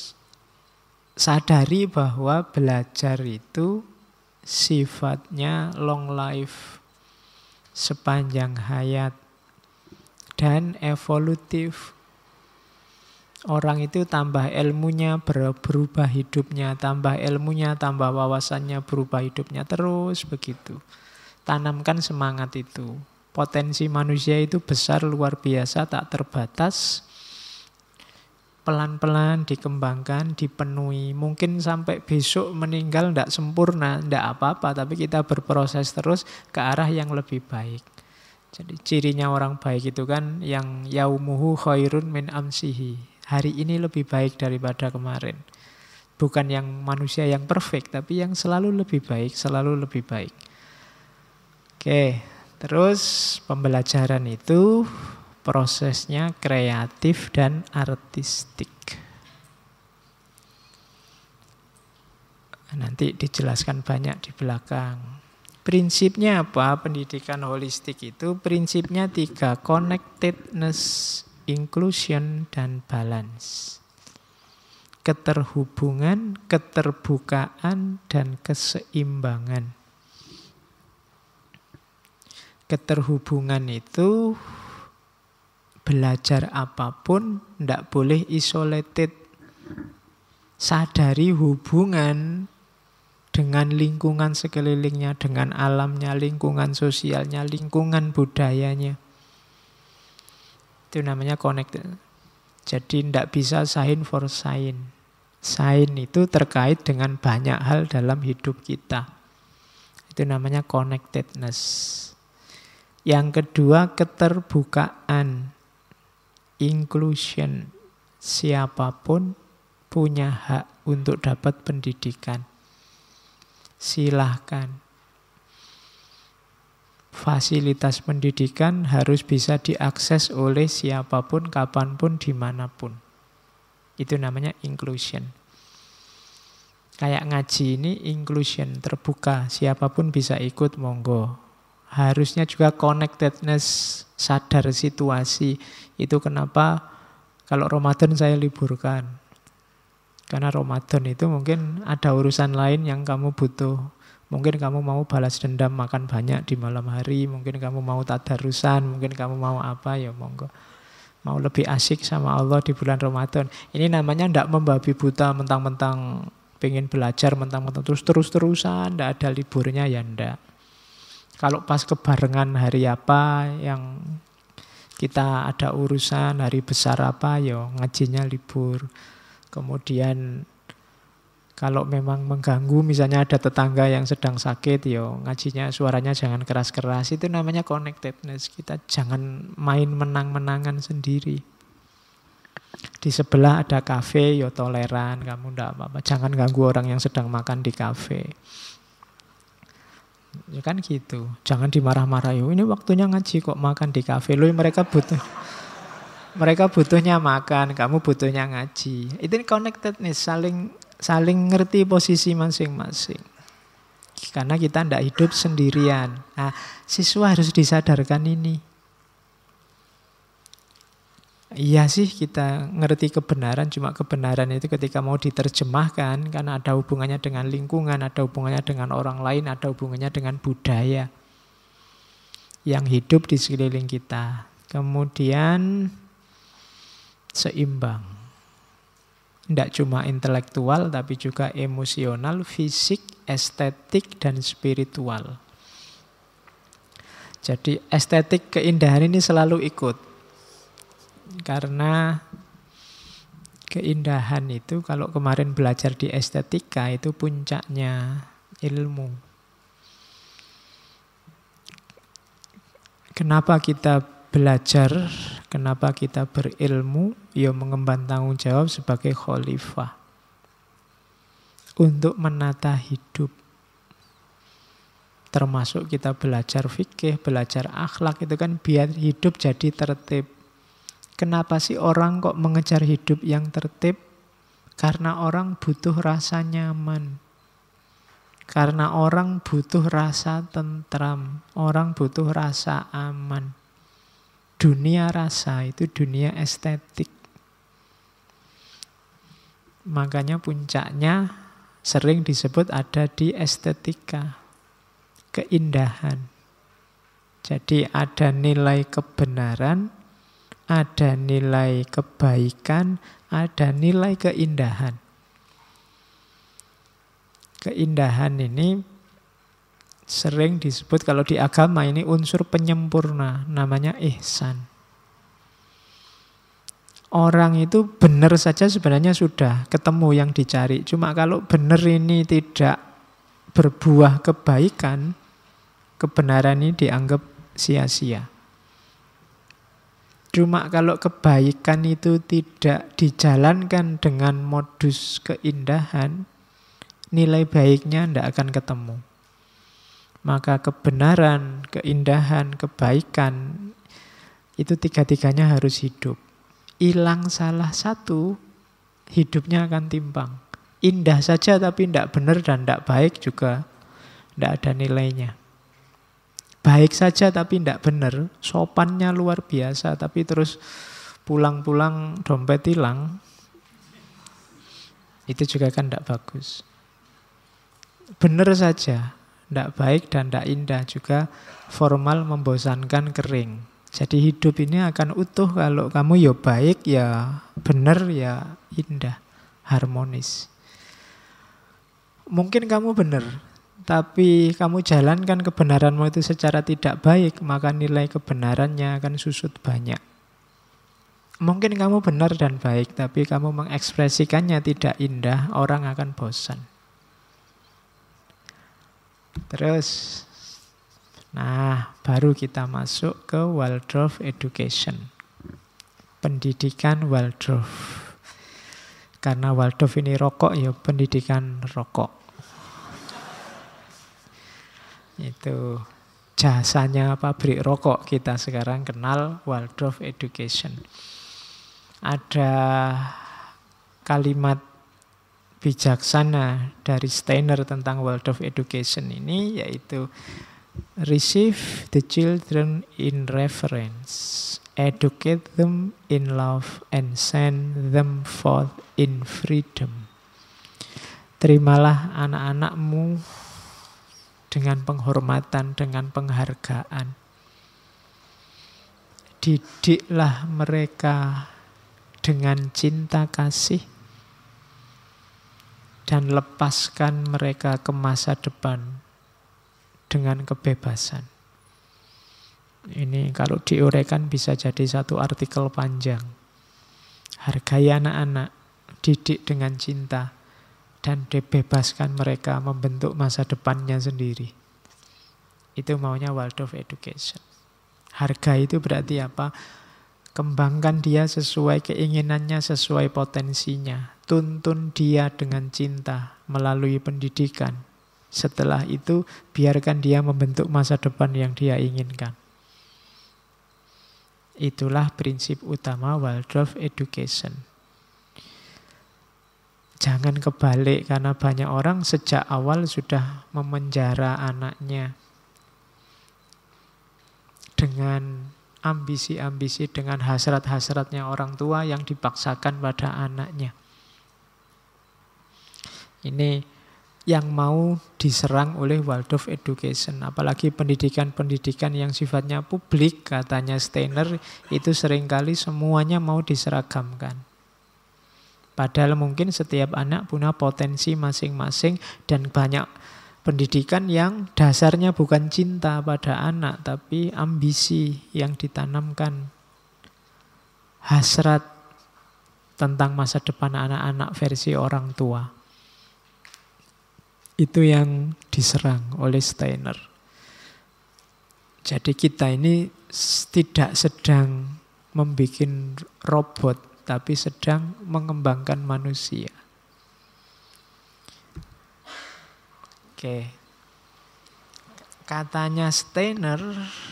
Speaker 1: sadari bahwa belajar itu sifatnya long life, sepanjang hayat, dan evolutif. Orang itu tambah ilmunya, berubah hidupnya, tambah ilmunya, tambah wawasannya, berubah hidupnya, terus begitu. Tanamkan semangat itu. Potensi manusia itu besar, luar biasa, tak terbatas. Pelan-pelan dikembangkan, dipenuhi. Mungkin sampai besok meninggal tidak sempurna, tidak apa-apa, tapi kita berproses terus ke arah yang lebih baik. Jadi cirinya orang baik itu kan yang yaumuhu khairun min amsihi. Hari ini lebih baik daripada kemarin. Bukan yang manusia yang perfect, tapi yang selalu lebih baik, selalu lebih baik. Oke, terus pembelajaran itu prosesnya kreatif dan artistik. Nanti dijelaskan banyak di belakang. Prinsipnya apa? Pendidikan holistik itu prinsipnya 3, connectedness, inclusion, dan balance. Keterhubungan, keterbukaan, dan keseimbangan. Keterhubungan itu belajar apapun tidak boleh isolated. Sadari hubungan dengan lingkungan sekelilingnya, dengan alamnya, lingkungan sosialnya, lingkungan budayanya. Itu namanya connected. Jadi tidak bisa sign for sign. Sign itu terkait dengan banyak hal dalam hidup kita. Itu namanya connectedness. Yang kedua, keterbukaan. Inclusion. Siapapun punya hak untuk dapat pendidikan. Silahkan. Fasilitas pendidikan harus bisa diakses oleh siapapun, kapanpun, dimanapun. Itu namanya inclusion. Kayak ngaji ini inclusion, terbuka. Siapapun bisa ikut, monggo. Harusnya juga connectedness, sadar situasi. Itu kenapa kalau Ramadan saya liburkan. Karena Ramadan itu mungkin ada urusan lain yang kamu butuh. Mungkin kamu mau balas dendam makan banyak di malam hari. Mungkin kamu mau tadarusan. Mungkin kamu mau apa, ya monggo. Mau lebih asik sama Allah di bulan Ramadan. Ini namanya tidak membabi buta mentang-mentang pengen belajar, mentang-mentang terus-terusan. Tidak ada liburnya, ya ndak. Kalau pas kebarengan hari apa yang kita ada urusan, hari besar apa, ya ngajinya libur. Kemudian kalau memang mengganggu, misalnya ada tetangga yang sedang sakit, yo ngajinya suaranya jangan keras-keras. Itu namanya connectedness. Kita jangan main menang-menangan sendiri. Di sebelah ada kafe, yo toleran, kamu ndak apa-apa. Jangan ganggu orang yang sedang makan di kafe. Ya kan gitu. Jangan dimarah-marah, yo ini waktunya ngaji kok makan di kafe. Loh, mereka butuhnya makan, kamu butuhnya ngaji. Itu connectedness, saling ngerti posisi masing-masing. Karena kita tidak hidup sendirian. Nah, siswa harus disadarkan ini. Iya sih, kita ngerti kebenaran, cuma kebenaran itu ketika mau diterjemahkan, karena ada hubungannya dengan lingkungan, ada hubungannya dengan orang lain, ada hubungannya dengan budaya yang hidup di sekeliling kita. Kemudian seimbang. Tidak cuma intelektual, tapi juga emosional, fisik, estetik, dan spiritual. Jadi estetik, keindahan ini selalu ikut. Karena keindahan itu, kalau kemarin belajar di estetika, itu puncaknya ilmu. Kenapa kita belajar, kenapa kita berilmu? Ya mengemban tanggung jawab sebagai khalifah untuk menata hidup. Termasuk kita belajar fikih, belajar akhlak, itu kan biar hidup jadi tertib. Kenapa sih orang kok mengejar hidup yang tertib? Karena orang butuh rasa nyaman. Karena orang butuh rasa tentram. Orang butuh rasa aman. Dunia rasa itu dunia estetik. Makanya puncaknya sering disebut ada di estetika. Keindahan. Jadi ada nilai kebenaran, ada nilai kebaikan, ada nilai keindahan. Keindahan ini sering disebut kalau di agama ini unsur penyempurna, namanya ihsan. Orang itu benar saja sebenarnya sudah ketemu yang dicari. Cuma kalau benar ini tidak berbuah kebaikan, kebenaran ini dianggap sia-sia. Cuma kalau kebaikan itu tidak dijalankan dengan modus keindahan, nilai baiknya tidak akan ketemu. Maka kebenaran, keindahan, kebaikan, itu tiga-tiganya harus hidup. Hilang salah satu, hidupnya akan timpang. Indah saja tapi tidak benar dan tidak baik juga tidak ada nilainya. Baik saja tapi tidak benar, sopannya luar biasa tapi terus pulang-pulang dompet hilang, itu juga kan tidak bagus. Benar saja, tidak baik dan tidak indah juga formal, membosankan, kering. Jadi hidup ini akan utuh kalau kamu ya baik, ya benar, ya indah, harmonis. Mungkin kamu benar, tapi kamu jalankan kebenaranmu itu secara tidak baik, maka nilai kebenarannya akan susut banyak. Mungkin kamu benar dan baik, tapi kamu mengekspresikannya tidak indah, orang akan bosan. Terus, nah baru kita masuk ke Waldorf Education. Pendidikan Waldorf. Karena Waldorf ini rokok, ya pendidikan rokok. Itu jasanya pabrik rokok kita sekarang kenal Waldorf Education. Ada kalimat bijaksana dari Steiner tentang Waldorf Education ini, yaitu receive the children in reverence, educate them in love, and send them forth in freedom. Terimalah anak-anakmu dengan penghormatan, dengan penghargaan. Didiklah mereka dengan cinta kasih dan lepaskan mereka ke masa depan dengan kebebasan. Ini kalau diuraikan bisa jadi satu artikel panjang. Hargai anak-anak, didik dengan cinta, dan dibebaskan mereka membentuk masa depannya sendiri. Itu maunya Waldorf Education. Harga itu berarti apa? Kembangkan dia sesuai keinginannya, sesuai potensinya. Tuntun dia dengan cinta melalui pendidikan. Setelah itu, biarkan dia membentuk masa depan yang dia inginkan. Itulah prinsip utama Waldorf Education. Jangan kebalik, karena banyak orang sejak awal sudah memenjara anaknya dengan ambisi-ambisi, dengan hasrat-hasratnya orang tua yang dipaksakan pada anaknya. Ini yang mau diserang oleh Waldorf Education. Apalagi pendidikan-pendidikan yang sifatnya publik, katanya Steiner, itu seringkali semuanya mau diseragamkan. Padahal mungkin setiap anak punya potensi masing-masing, dan banyak pendidikan yang dasarnya bukan cinta pada anak, tapi ambisi yang ditanamkan, hasrat tentang masa depan anak-anak versi orang tua. Itu yang diserang oleh Steiner. Jadi kita ini tidak sedang membuat robot, tapi sedang mengembangkan manusia. Oke. Katanya Steiner,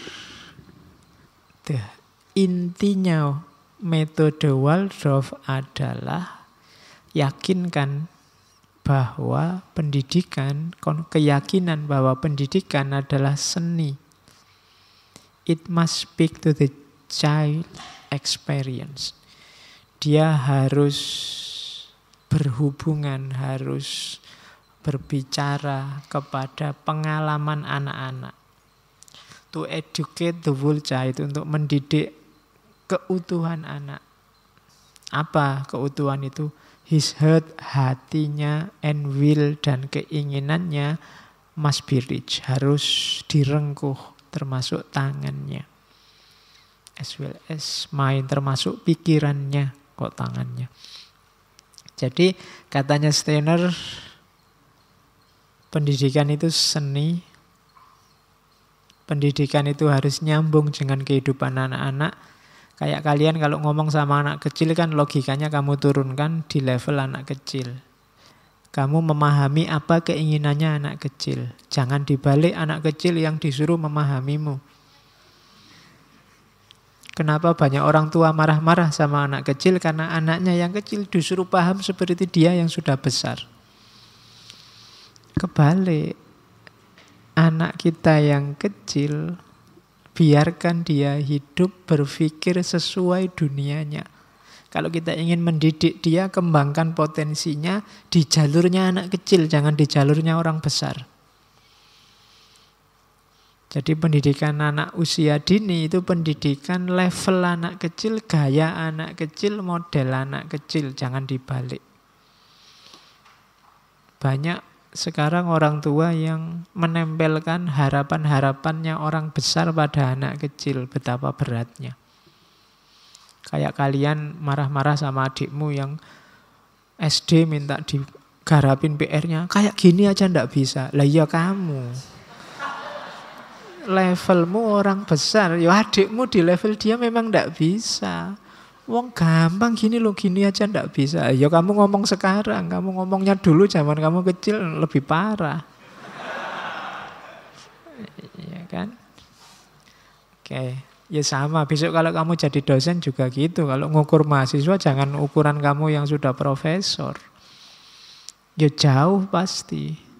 Speaker 1: intinya metode Waldorf adalah yakinkan bahwa pendidikan, keyakinan bahwa pendidikan adalah seni. It must speak to the child experience. Dia harus berhubungan, harus berbicara kepada pengalaman anak-anak. To educate the whole child, untuk mendidik keutuhan anak. Apa keutuhan itu? His heart, hatinya, and will, dan keinginannya must be rich, harus direngkuh, termasuk tangannya. As well as mind, termasuk pikirannya, kok tangannya. Jadi katanya Steiner, pendidikan itu seni. Pendidikan itu harus nyambung dengan kehidupan anak-anak. Kayak kalian kalau ngomong sama anak kecil kan logikanya kamu turunkan di level anak kecil. Kamu memahami apa keinginannya anak kecil. Jangan dibalik, anak kecil yang disuruh memahamimu. Kenapa banyak orang tua marah-marah sama anak kecil? Karena anaknya yang kecil disuruh paham seperti dia yang sudah besar. Kebalik, anak kita yang kecil, biarkan dia hidup berpikir sesuai dunianya. Kalau kita ingin mendidik dia, kembangkan potensinya di jalurnya anak kecil, jangan di jalurnya orang besar. Jadi pendidikan anak usia dini itu pendidikan level anak kecil, gaya anak kecil, model anak kecil, jangan dibalik. Banyak sekarang orang tua yang menempelkan harapan-harapannya orang besar pada anak kecil, betapa beratnya. Kayak kalian marah-marah sama adikmu yang SD minta digarapin PR-nya, kayak gini aja ndak bisa. Lah iya kamu. Levelmu orang besar, ya adikmu di level dia memang ndak bisa. Wong gampang gini loh, gini aja ndak bisa. Ya kamu ngomong sekarang, kamu ngomongnya dulu zaman kamu kecil lebih parah. Ya kan? Oke, ya sama. Besok kalau kamu jadi dosen juga gitu. Kalau ngukur mahasiswa jangan ukuran kamu yang sudah profesor. Ya jauh pasti.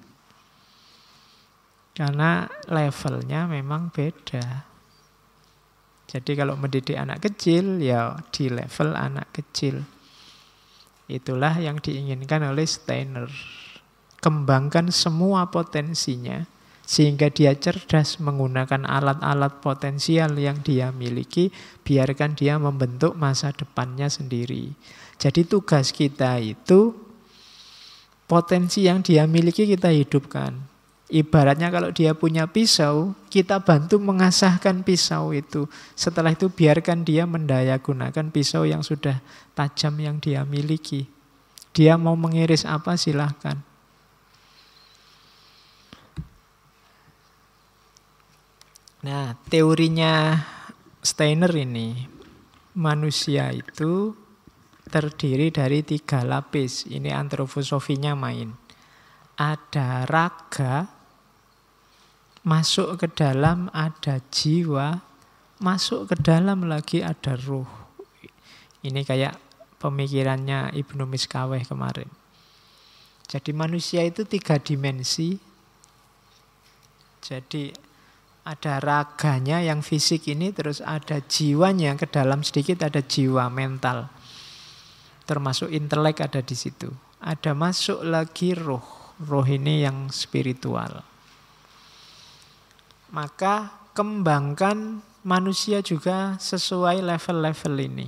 Speaker 1: Karena levelnya memang beda. Jadi kalau mendidik anak kecil, ya di level anak kecil. Itulah yang diinginkan oleh Steiner. Kembangkan semua potensinya, sehingga dia cerdas menggunakan alat-alat potensial yang dia miliki, biarkan dia membentuk masa depannya sendiri. Jadi tugas kita itu, potensi yang dia miliki kita hidupkan. Ibaratnya kalau dia punya pisau, kita bantu mengasahkan pisau itu. Setelah itu biarkan dia mendayagunakan pisau yang sudah tajam yang dia miliki. Dia mau mengiris apa silahkan. Nah, teorinya Steiner ini, manusia itu terdiri dari 3 lapis. Ini antroposofinya main. Ada raga, masuk ke dalam ada jiwa, masuk ke dalam lagi ada ruh. Ini kayak pemikirannya Ibnu Miskaweh kemarin. Jadi manusia itu 3 dimensi. Jadi ada raganya yang fisik ini, terus ada jiwanya, ke dalam sedikit ada jiwa mental. Termasuk intelek ada di situ. Ada masuk lagi roh. Roh ini yang spiritual. Maka kembangkan manusia juga sesuai level-level ini.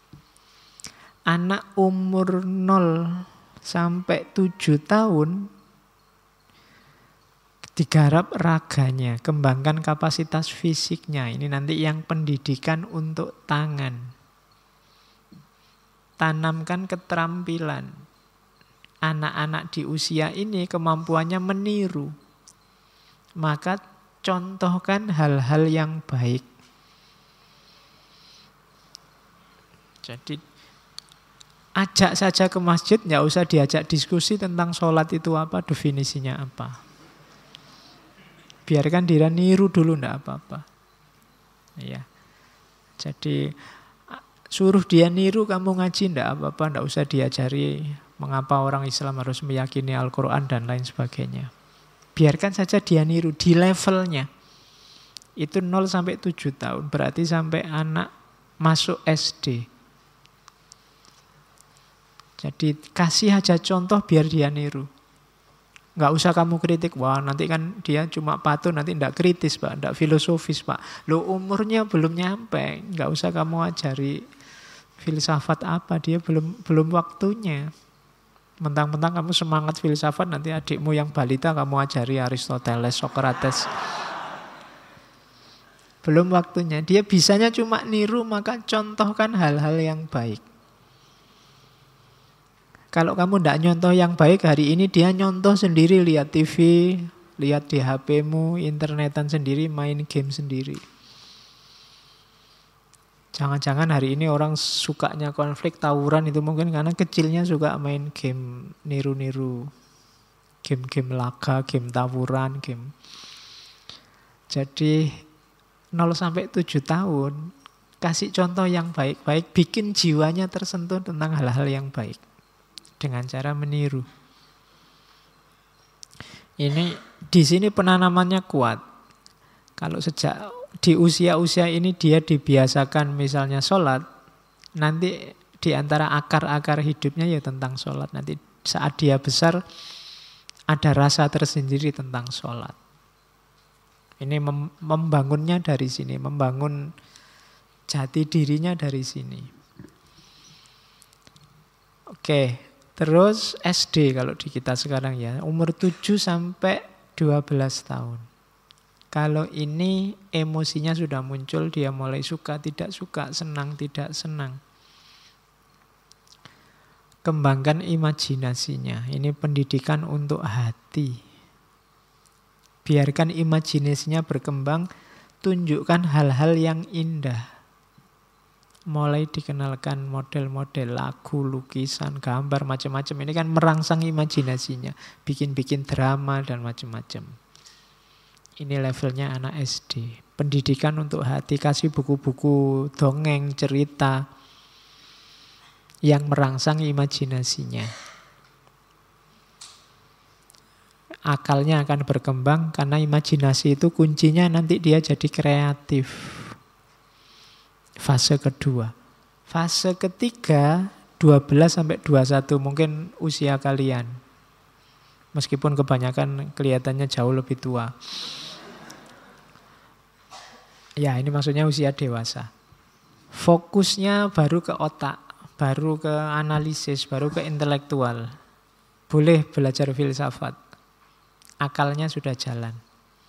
Speaker 1: Anak umur 0 sampai 7 tahun digarap raganya, kembangkan kapasitas fisiknya. Ini nanti yang pendidikan untuk tangan. Tanamkan keterampilan. Anak-anak di usia ini kemampuannya meniru. Maka contohkan hal-hal yang baik. Jadi ajak saja ke masjid, nggak usah diajak diskusi tentang sholat itu apa, definisinya apa. Biarkan dia niru dulu, nggak apa-apa. Ya. Jadi suruh dia niru, kamu ngaji, nggak apa-apa, nggak usah diajari mengapa orang Islam harus meyakini Al-Quran dan lain sebagainya. Biarkan saja dia niru di levelnya. Itu 0 sampai 7 tahun. Berarti sampai anak masuk SD. Jadi kasih aja contoh biar dia niru. Nggak usah kamu kritik. Wah nanti kan dia cuma patuh, nanti nggak kritis Pak, nggak filosofis Pak. Loh umurnya belum nyampe. Nggak usah kamu ajari filsafat apa, dia belum waktunya. Mentang-mentang kamu semangat filsafat, nanti adikmu yang balita kamu ajari Aristoteles, Socrates. Belum waktunya. Dia bisanya cuma niru, maka contohkan hal-hal yang baik. Kalau kamu tidak nyontoh yang baik, hari ini dia nyontoh sendiri, lihat TV, lihat di HP-mu, internetan sendiri, main game sendiri. Jangan-jangan hari ini orang sukanya konflik, tawuran itu mungkin karena kecilnya suka main game niru-niru. Game-game laga, game tawuran, game. Jadi 0 sampai 7 tahun kasih contoh yang baik-baik, bikin jiwanya tersentuh tentang hal-hal yang baik dengan cara meniru. Ini di sini penanamannya kuat. Kalau sejak di usia-usia ini dia dibiasakan misalnya sholat, nanti di antara akar-akar hidupnya ya tentang sholat. Nanti saat dia besar ada rasa tersendiri tentang sholat. Ini membangunnya dari sini, membangun jati dirinya dari sini. Oke, terus SD kalau di kita sekarang ya, umur 7 sampai 12 tahun. Kalau ini emosinya sudah muncul, dia mulai suka, tidak suka, senang, tidak senang. Kembangkan imajinasinya. Ini pendidikan untuk hati. Biarkan imajinasinya berkembang, tunjukkan hal-hal yang indah. Mulai dikenalkan model-model lagu, lukisan, gambar, macam-macam. Ini kan merangsang imajinasinya. Bikin-bikin drama dan macam-macam. Ini levelnya anak SD. Pendidikan untuk hati, kasih buku-buku dongeng, cerita yang merangsang imajinasinya. Akalnya akan berkembang karena imajinasi itu kuncinya nanti dia jadi kreatif. Fase kedua. Fase ketiga 12 sampai 21 mungkin usia kalian. Meskipun kebanyakan kelihatannya jauh lebih tua. Ya, ini maksudnya usia dewasa. Fokusnya baru ke otak, baru ke analisis, baru ke intelektual. Boleh belajar filsafat. Akalnya sudah jalan.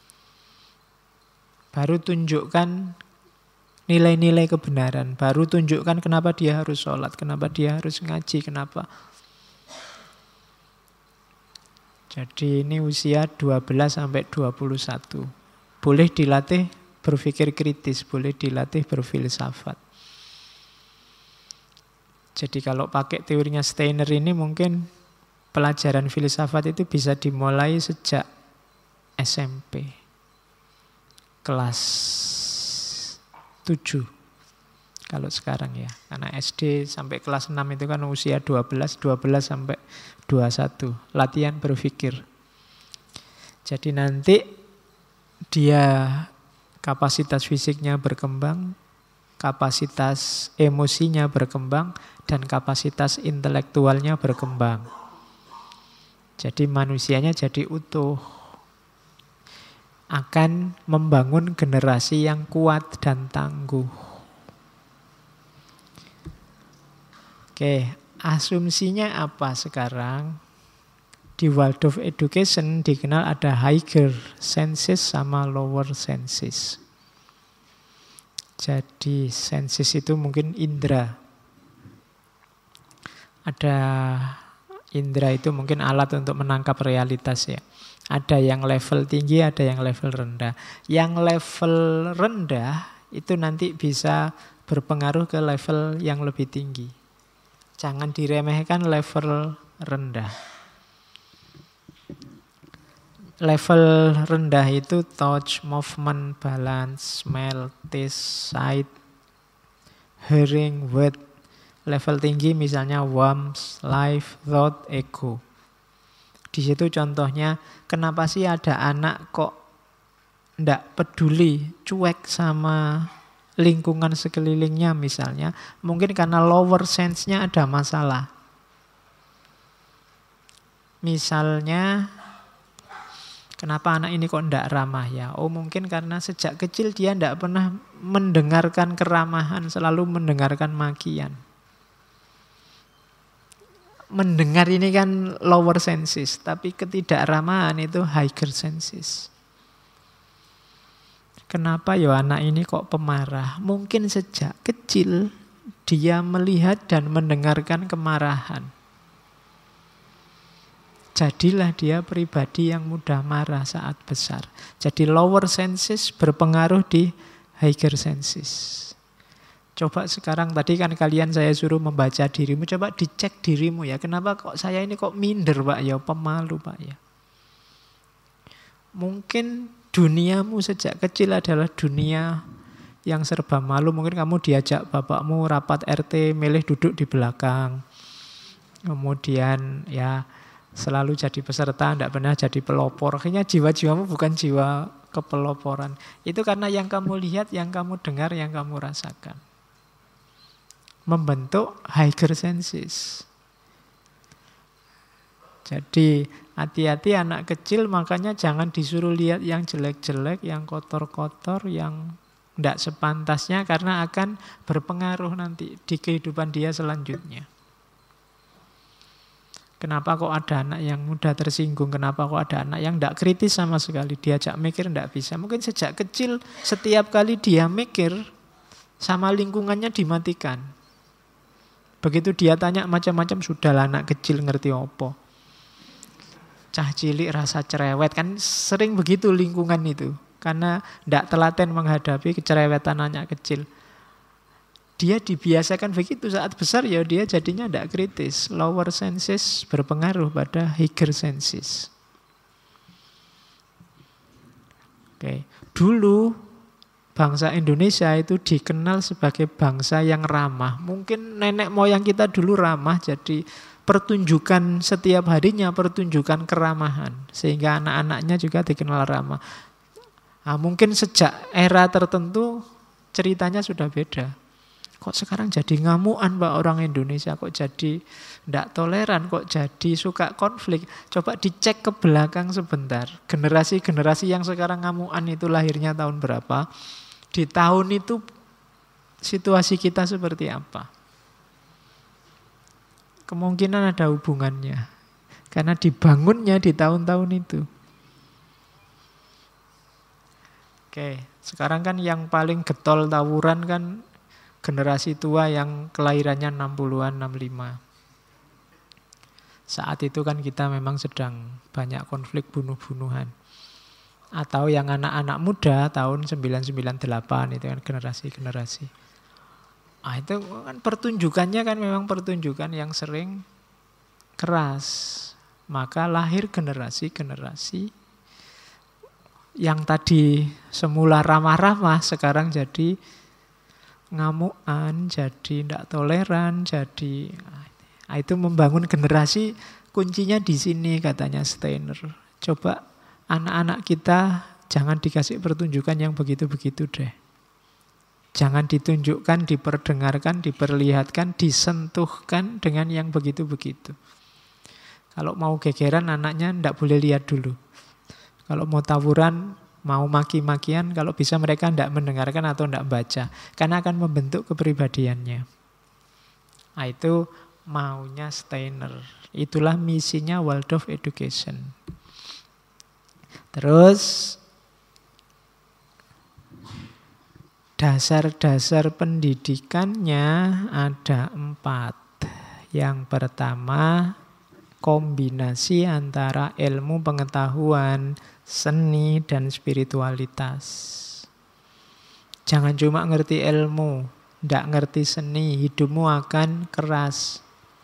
Speaker 1: Baru tunjukkan nilai-nilai kebenaran. Baru tunjukkan kenapa dia harus sholat, kenapa dia harus ngaji, kenapa. Jadi ini usia 12 sampai 21. Boleh dilatih berpikir kritis, boleh dilatih berfilsafat. Jadi kalau pakai teorinya Steiner ini mungkin pelajaran filsafat itu bisa dimulai sejak SMP. Kelas 7 kalau sekarang ya. Karena SD sampai kelas 6 itu kan usia 12 sampai 21. Latihan berpikir. Jadi nanti dia kapasitas fisiknya berkembang, kapasitas emosinya berkembang, dan kapasitas intelektualnya berkembang. Jadi manusianya jadi utuh. Akan membangun generasi yang kuat dan tangguh. Oke, asumsinya apa sekarang? Di Waldorf Education dikenal ada higher senses sama lower senses. Jadi senses itu mungkin indera. Ada indera itu mungkin alat untuk menangkap realitas ya. Ada yang level tinggi, ada yang level rendah. Yang level rendah itu nanti bisa berpengaruh ke level yang lebih tinggi. Jangan diremehkan level rendah. Level rendah itu touch, movement, balance, smell, taste, sight, hearing, word. Level tinggi misalnya warmth, life, thought, ego. Di situ contohnya, kenapa sih ada anak kok ndak peduli, cuek sama lingkungan sekelilingnya misalnya. Mungkin karena lower sense-nya ada masalah. Misalnya, kenapa anak ini kok ndak ramah ya? Oh mungkin karena sejak kecil dia ndak pernah mendengarkan keramahan, selalu mendengarkan makian. Mendengar ini kan lower senses, tapi ketidakramahan itu higher senses. Kenapa ya anak ini kok pemarah? Mungkin sejak kecil dia melihat dan mendengarkan kemarahan. Jadilah dia pribadi yang mudah marah saat besar. Jadi lower senses berpengaruh di higher senses. Coba sekarang, tadi kan kalian saya suruh membaca dirimu, coba dicek dirimu ya. Kenapa kok saya ini kok minder Pak ya, pemalu Pak ya. Mungkin duniamu sejak kecil adalah dunia yang serba malu. Mungkin kamu diajak bapakmu rapat RT, milih duduk di belakang. Kemudian ya Selalu jadi peserta, tidak pernah jadi pelopor. Akhirnya jiwa-jiwamu bukan jiwa kepeloporan. Itu karena yang kamu lihat, yang kamu dengar, yang kamu rasakan. Membentuk higher senses. Jadi hati-hati anak kecil, makanya jangan disuruh lihat yang jelek-jelek, yang kotor-kotor, yang tidak sepantasnya, karena akan berpengaruh nanti di kehidupan dia selanjutnya. Kenapa kok ada anak yang mudah tersinggung? Kenapa kok ada anak yang tidak kritis sama sekali? Diajak mikir tidak bisa. Mungkin sejak kecil setiap kali dia mikir sama lingkungannya dimatikan. Begitu dia tanya macam-macam, sudahlah anak kecil ngerti apa. Cah cilik rasa cerewet, kan sering begitu lingkungan itu. Karena tidak telaten menghadapi kecerewetan anak kecil. Dia dibiasakan begitu, saat besar ya dia jadinya tidak kritis. Lower senses berpengaruh pada higher senses. Oke. Dulu bangsa Indonesia itu dikenal sebagai bangsa yang ramah. Mungkin nenek moyang kita dulu ramah, jadi pertunjukan setiap harinya, pertunjukan keramahan. Sehingga anak-anaknya juga dikenal ramah. Nah, mungkin sejak era tertentu ceritanya sudah beda. Kok sekarang jadi ngamuan Pak orang Indonesia, kok jadi tidak toleran, kok jadi suka konflik. Coba dicek ke belakang sebentar. Generasi-generasi yang sekarang ngamuan itu lahirnya tahun berapa? Di tahun itu situasi kita seperti apa? Kemungkinan ada hubungannya. Karena dibangunnya di tahun-tahun itu. Oke, sekarang kan yang paling getol tawuran kan generasi tua yang kelahirannya 60-an, 65. Saat itu kan kita memang sedang banyak konflik bunuh-bunuhan. Atau yang anak-anak muda tahun 998 itu kan generasi-generasi. Ah, itu kan pertunjukannya kan memang pertunjukan yang sering keras. Maka lahir generasi-generasi yang tadi semula ramah-ramah sekarang jadi ngamuan, jadi tidak toleran, jadi itu membangun generasi. Kuncinya di sini katanya Steiner. Coba anak-anak kita jangan dikasih pertunjukan yang begitu-begitu deh. Jangan ditunjukkan, diperdengarkan, diperlihatkan, disentuhkan dengan yang begitu-begitu. Kalau mau gegeran anaknya tidak boleh lihat dulu. Kalau mau tawuran, mau maki-makian, kalau bisa mereka tidak mendengarkan atau tidak baca. Karena akan membentuk kepribadiannya. Nah, itu maunya Steiner. Itulah misinya Waldorf Education. Terus, dasar-dasar pendidikannya ada 4. Yang pertama, kombinasi antara ilmu pengetahuan, seni, dan spiritualitas. Jangan cuma ngerti ilmu, tidak ngerti seni, hidupmu akan keras,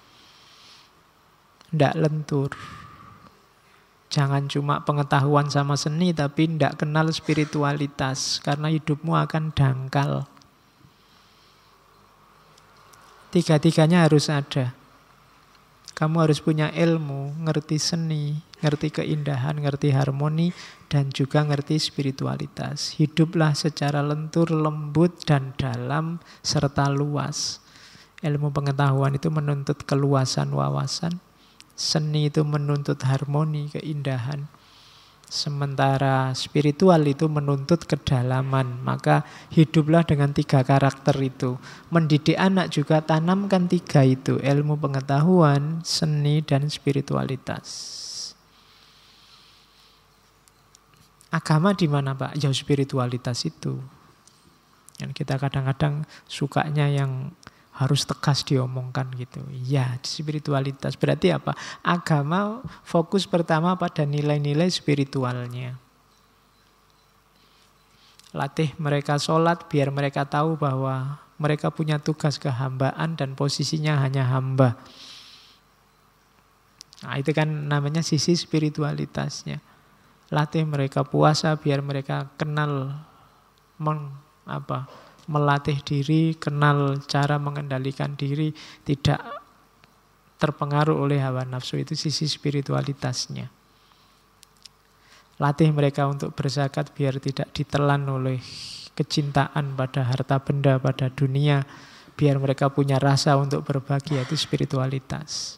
Speaker 1: tidak lentur. Jangan cuma pengetahuan sama seni, tapi tidak kenal spiritualitas, karena hidupmu akan dangkal. Tiga-tiganya harus ada. Kamu harus punya ilmu, ngerti seni, ngerti keindahan, ngerti harmoni, dan juga ngerti spiritualitas. Hiduplah secara lentur, lembut, dan dalam, serta luas. Ilmu pengetahuan itu menuntut keluasan wawasan. Seni itu menuntut harmoni, keindahan. Sementara spiritual itu menuntut kedalaman. Maka hiduplah dengan 3 karakter itu. Mendidik anak juga tanamkan 3 itu. Ilmu pengetahuan, seni, dan spiritualitas. Agama di mana Pak? Ya spiritualitas itu. Dan kita kadang-kadang sukanya yang harus tegas diomongkan gitu. Ya, spiritualitas. Berarti apa? Agama fokus pertama pada nilai-nilai spiritualnya. Latih mereka sholat biar mereka tahu bahwa mereka punya tugas kehambaan dan posisinya hanya hamba. Nah, itu kan namanya sisi spiritualitasnya. Latih mereka puasa biar mereka kenal melatih diri, kenal cara mengendalikan diri, tidak terpengaruh oleh hawa nafsu, itu sisi spiritualitasnya. Latih mereka untuk berzakat biar tidak ditelan oleh kecintaan pada harta benda, pada dunia, biar mereka punya rasa untuk berbagi, itu spiritualitas.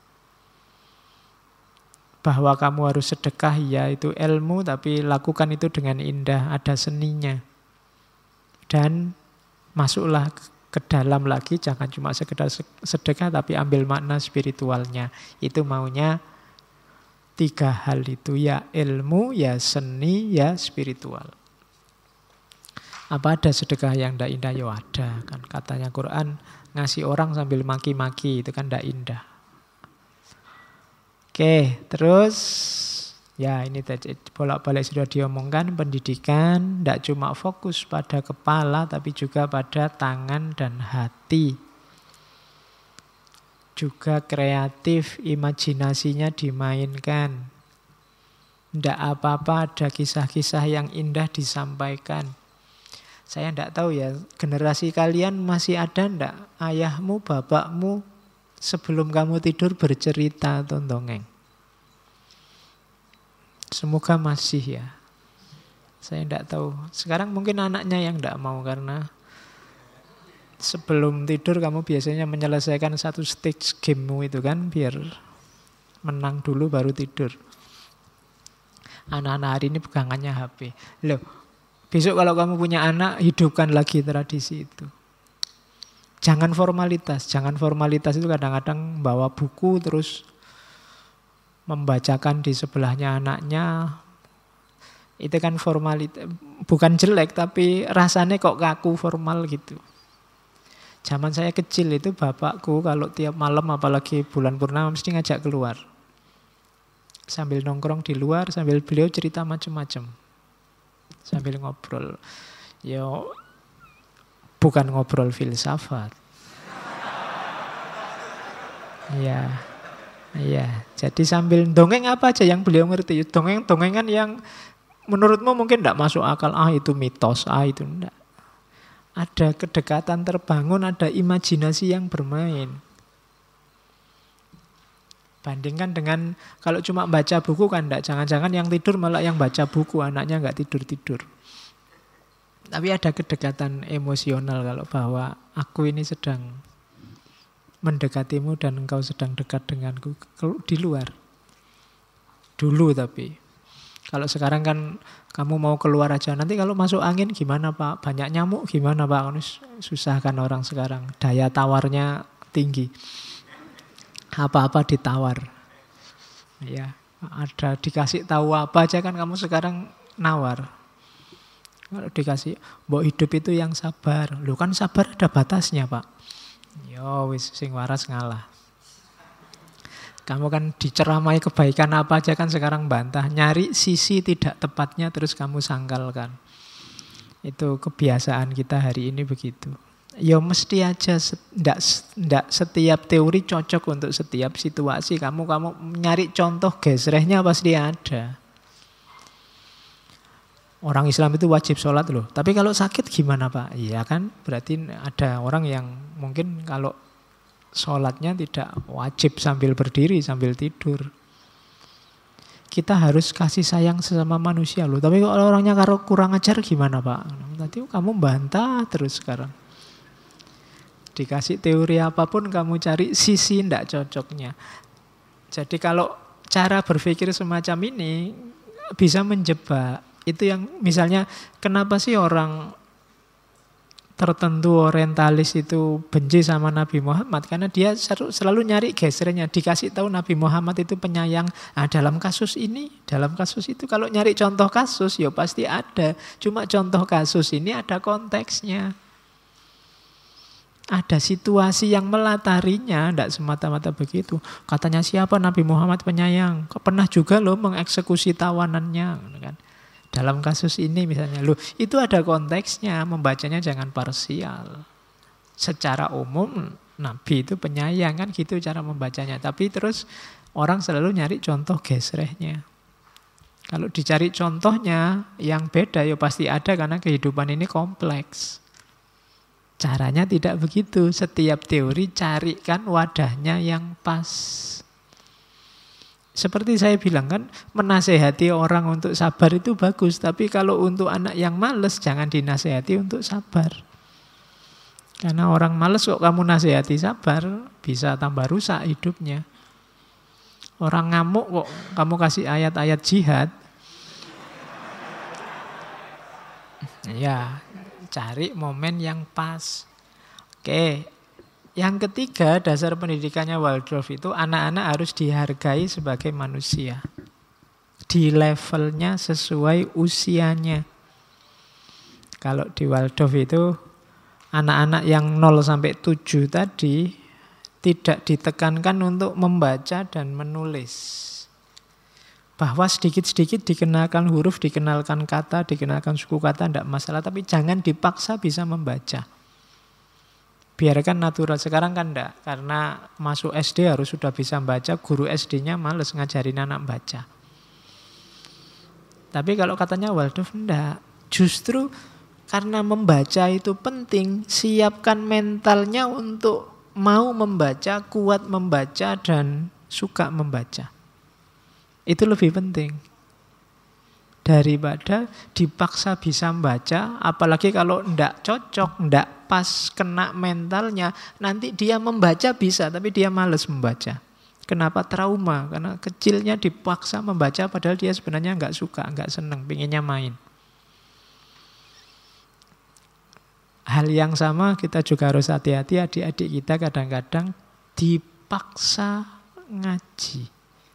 Speaker 1: Bahwa kamu harus sedekah, ya itu ilmu, tapi lakukan itu dengan indah, ada seninya. Dan masuklah ke dalam lagi, jangan cuma sekedar sedekah, tapi ambil makna spiritualnya. Itu maunya 3 hal itu, ya ilmu, ya seni, ya spiritual. Apa ada sedekah yang tidak indah? Ya ada. Kan katanya Quran, ngasih orang sambil maki-maki, itu kan tidak indah. Oke, terus ya ini tadi bolak-balik sudah diomongkan, pendidikan tidak cuma fokus pada kepala tapi juga pada tangan dan hati. Juga kreatif, imajinasinya dimainkan. Tidak apa-apa ada kisah-kisah yang indah disampaikan. Saya tidak tahu ya, generasi kalian masih ada tidak ayahmu, bapakmu sebelum kamu tidur bercerita atau dongeng? Semoga masih ya. Saya tidak tahu. Sekarang mungkin anaknya yang tidak mau, karena sebelum tidur kamu biasanya menyelesaikan satu stage gamemu itu kan, biar menang dulu baru tidur. Anak-anak hari ini pegangannya HP. Loh, besok kalau kamu punya anak, hidupkan lagi tradisi itu. Jangan formalitas itu kadang-kadang bawa buku terus membacakan di sebelahnya anaknya. Itu kan formalitas, bukan jelek tapi rasanya kok kaku, formal gitu. Zaman saya kecil itu bapakku kalau tiap malam apalagi bulan purnama mesti ngajak keluar. Sambil nongkrong di luar, sambil beliau cerita macam-macam. Sambil ngobrol. Yo, bukan ngobrol filsafat. Iya. Iya, jadi sambil dongeng apa aja yang beliau ngerti. Dongeng-dongengan yang menurutmu mungkin tidak masuk akal. Itu mitos, itu enggak. Ada kedekatan terbangun, ada imajinasi yang bermain. Bandingkan dengan kalau cuma baca buku kan enggak. Jangan-jangan yang tidur malah yang baca buku, anaknya enggak tidur-tidur. Tapi ada kedekatan emosional kalau bahwa aku ini sedang mendekatimu dan engkau sedang dekat denganku di luar. Dulu tapi. Kalau sekarang kan kamu mau keluar aja. Nanti kalau masuk angin gimana Pak? Banyak nyamuk gimana Pak? Susah kan orang sekarang. Daya tawarnya tinggi. Apa-apa ditawar. Ya, ada dikasih tahu apa aja kan kamu sekarang nawar. Kalau dikasih, mbok hidup itu yang sabar. Loh kan sabar ada batasnya Pak. Yo wis sing waras ngalah. Kamu kan diceramai kebaikan apa aja kan sekarang bantah. Nyari sisi tidak tepatnya terus kamu sangkalkan. Itu kebiasaan kita hari ini begitu. Yo mesti aja ndak setiap teori cocok untuk setiap situasi. Kamu nyari contoh gesrehnya pasti ada. Orang Islam itu wajib sholat loh. Tapi kalau sakit gimana Pak? Iya kan berarti ada orang yang mungkin kalau sholatnya tidak wajib sambil berdiri, sambil tidur. Kita harus kasih sayang sesama manusia loh. Tapi kalau orangnya kurang ajar gimana Pak? Nanti kamu bantah terus sekarang. Dikasih teori apapun kamu cari sisi tidak cocoknya. Jadi kalau cara berpikir semacam ini bisa menjebak. Itu yang misalnya kenapa sih orang tertentu orientalis itu benci sama Nabi Muhammad? Karena dia selalu nyari gesernya. Dikasih tahu Nabi Muhammad itu penyayang. Nah, dalam kasus ini, dalam kasus itu. Kalau nyari contoh kasus ya pasti ada. Cuma contoh kasus ini ada konteksnya. Ada situasi yang melatarinya, tidak semata-mata begitu. Katanya siapa Nabi Muhammad penyayang? Pernah juga loh mengeksekusi tawanannya, kan? Dalam kasus ini misalnya, loh itu ada konteksnya, membacanya jangan parsial. Secara umum Nabi itu penyayang kan gitu cara membacanya. Tapi terus orang selalu nyari contoh gesrehnya. Kalau dicari contohnya yang beda ya pasti ada karena kehidupan ini kompleks. Caranya tidak begitu. Setiap teori carikan wadahnya yang pas. Seperti saya bilang kan, menasehati orang untuk sabar itu bagus. Tapi kalau untuk anak yang malas, jangan dinasehati untuk sabar. Karena orang malas kok kamu nasihati sabar, bisa tambah rusak hidupnya. Orang ngamuk kok kamu kasih ayat-ayat jihad. Ya, cari momen yang pas. Oke. Yang ketiga, dasar pendidikannya Waldorf itu anak-anak harus dihargai sebagai manusia. Di levelnya sesuai usianya. Kalau di Waldorf itu anak-anak yang 0 sampai 7 tadi tidak ditekankan untuk membaca dan menulis. Bahwa sedikit-sedikit dikenalkan huruf, dikenalkan kata, dikenalkan suku kata, tidak masalah. Tapi jangan dipaksa bisa membaca. Biarkan natural. Sekarang kan tidak. Karena masuk SD harus sudah bisa membaca. Guru SD-nya males ngajarin anak baca. Tapi kalau katanya Waldorf, tidak. Justru karena membaca itu penting, siapkan mentalnya untuk mau membaca, kuat membaca, dan suka membaca. Itu lebih penting daripada dipaksa bisa membaca. Apalagi kalau tidak cocok, tidak pas, kena mentalnya, nanti dia membaca bisa, tapi dia malas membaca. Kenapa? Trauma. Karena kecilnya dipaksa membaca, padahal dia sebenarnya nggak suka, nggak senang, pengennya main. Hal yang sama kita juga harus hati-hati. Adik-adik kita kadang-kadang dipaksa ngaji.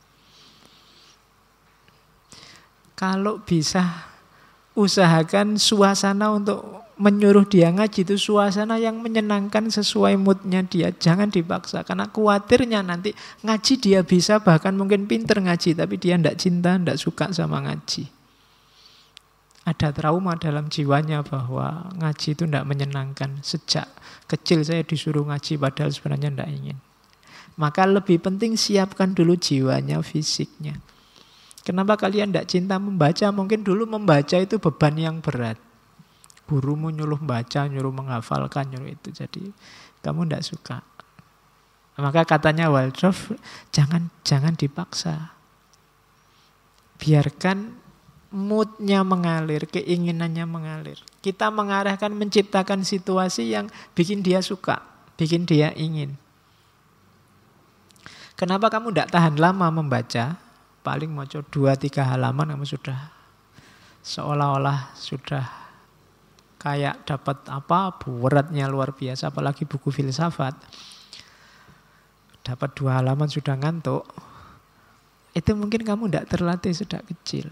Speaker 1: Kalau bisa usahakan suasana untuk menyuruh dia ngaji itu suasana yang menyenangkan sesuai moodnya dia. Jangan dipaksa, karena khawatirnya nanti ngaji dia bisa, bahkan mungkin pinter ngaji, tapi dia tidak cinta, tidak suka sama ngaji. Ada trauma dalam jiwanya bahwa ngaji itu tidak menyenangkan. Sejak kecil saya disuruh ngaji padahal sebenarnya tidak ingin. Maka lebih penting siapkan dulu jiwanya, fisiknya. Kenapa kalian tidak cinta membaca? Mungkin dulu membaca itu beban yang berat. Gurumu nyuruh baca, nyuruh menghafalkan, nyuruh itu. Jadi kamu tidak suka. Maka katanya Waldorf, jangan dipaksa. Biarkan moodnya mengalir, keinginannya mengalir. Kita mengarahkan, menciptakan situasi yang bikin dia suka, bikin dia ingin. Kenapa kamu tidak tahan lama membaca? Paling mau 2-3 halaman kamu sudah seolah-olah sudah kayak dapat apa, beratnya luar biasa. Apalagi buku filsafat, dapat 2 halaman sudah ngantuk. Itu mungkin kamu tidak terlatih sejak kecil.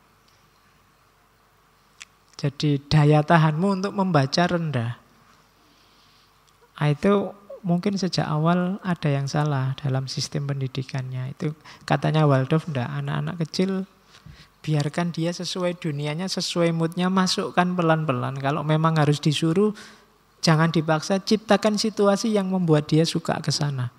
Speaker 1: Jadi daya tahanmu untuk membaca rendah. Itu mungkin sejak awal ada yang salah dalam sistem pendidikannya. Itu katanya Waldorf, enggak, anak-anak kecil biarkan dia sesuai dunianya, sesuai moodnya, masukkan pelan-pelan. Kalau memang harus disuruh, jangan dipaksa, ciptakan situasi yang membuat dia suka ke sana.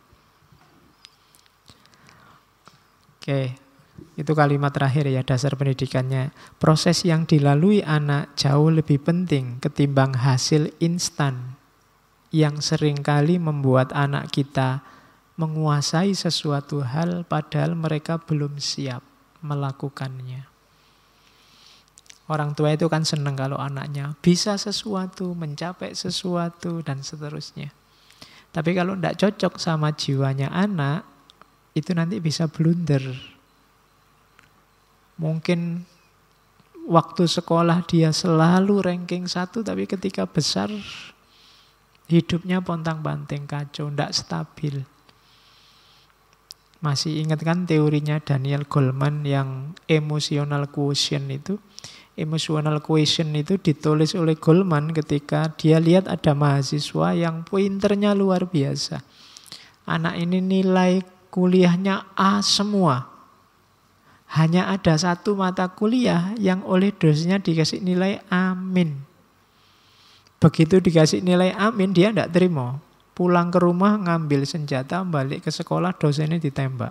Speaker 1: Oke, itu kalimat terakhir ya, dasar pendidikannya. Proses yang dilalui anak jauh lebih penting ketimbang hasil instan yang seringkali membuat anak kita menguasai sesuatu hal padahal mereka belum siap melakukannya. Orang tua itu kan senang kalau anaknya bisa sesuatu, mencapai sesuatu, dan seterusnya. Tapi kalau tidak cocok sama jiwanya anak, itu nanti bisa blunder. Mungkin waktu sekolah dia selalu ranking 1, tapi ketika besar hidupnya pontang-panting, kacau, tidak stabil. Masih ingat kan teorinya Daniel Goleman yang emotional quotient itu? Emotional quotient itu ditulis oleh Goleman ketika dia lihat ada mahasiswa yang pointernya luar biasa. Anak ini nilai kuliahnya A semua. Hanya ada satu mata kuliah yang oleh dosennya dikasih nilai amin. Begitu dikasih nilai amin, dia tidak terima. Pulang ke rumah, ngambil senjata, balik ke sekolah, dosennya ditembak.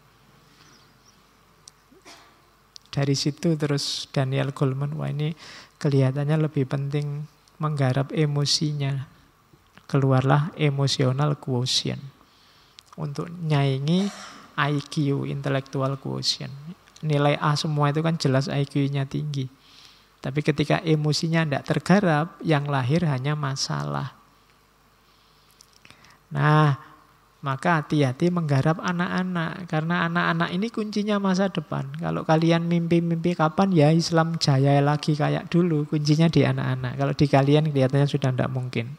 Speaker 1: Dari situ terus Daniel Goleman, wah ini kelihatannya lebih penting menggarap emosinya Keluarlah emotional quotient. Untuk nyaingi IQ, intellectual quotient. Nilai A semua itu kan jelas IQ-nya tinggi. Tapi ketika emosinya tidak tergarap, yang lahir hanya masalah. Nah, maka hati-hati menggarap anak-anak. Karena anak-anak ini kuncinya masa depan. Kalau kalian mimpi-mimpi kapan ya Islam jaya lagi kayak dulu, kuncinya di anak-anak. Kalau di kalian kelihatannya sudah tidak mungkin.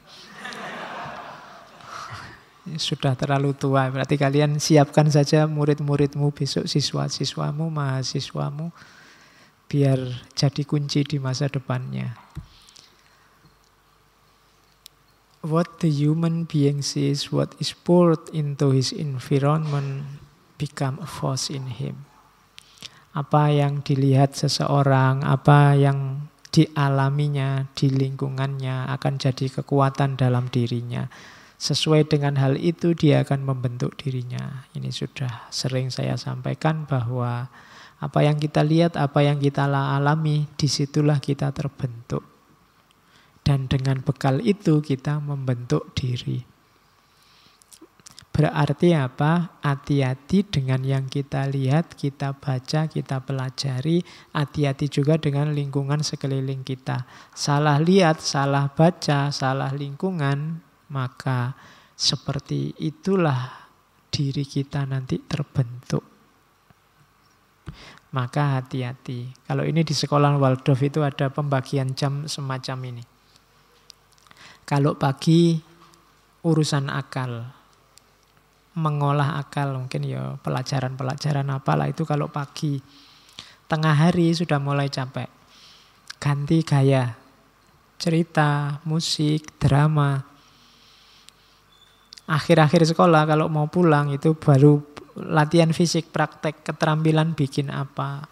Speaker 1: Sudah terlalu tua. Berarti kalian siapkan saja murid-muridmu besok, siswa-siswamu, mahasiswamu, biar jadi kunci di masa depannya. What the human being sees, what is poured into his environment, become a force in him. Apa yang dilihat seseorang, apa yang dialaminya di lingkungannya akan jadi kekuatan dalam dirinya. Sesuai dengan hal itu dia akan membentuk dirinya. Ini sudah sering saya sampaikan bahwa apa yang kita lihat, apa yang kita alami, disitulah kita terbentuk. Dan dengan bekal itu kita membentuk diri. Berarti apa? Hati-hati dengan yang kita lihat, kita baca, kita pelajari. Hati-hati juga dengan lingkungan sekeliling kita. Salah lihat, salah baca, salah lingkungan, maka seperti itulah diri kita nanti terbentuk. Maka hati-hati. Kalau ini di sekolah Waldorf itu ada pembagian jam semacam ini. Kalau pagi urusan akal, mengolah akal, mungkin ya pelajaran-pelajaran apalah itu kalau pagi. Tengah hari sudah mulai capek. Ganti gaya, cerita, musik, drama. Akhir-akhir sekolah kalau mau pulang itu baru latihan fisik, praktek, keterampilan bikin apa.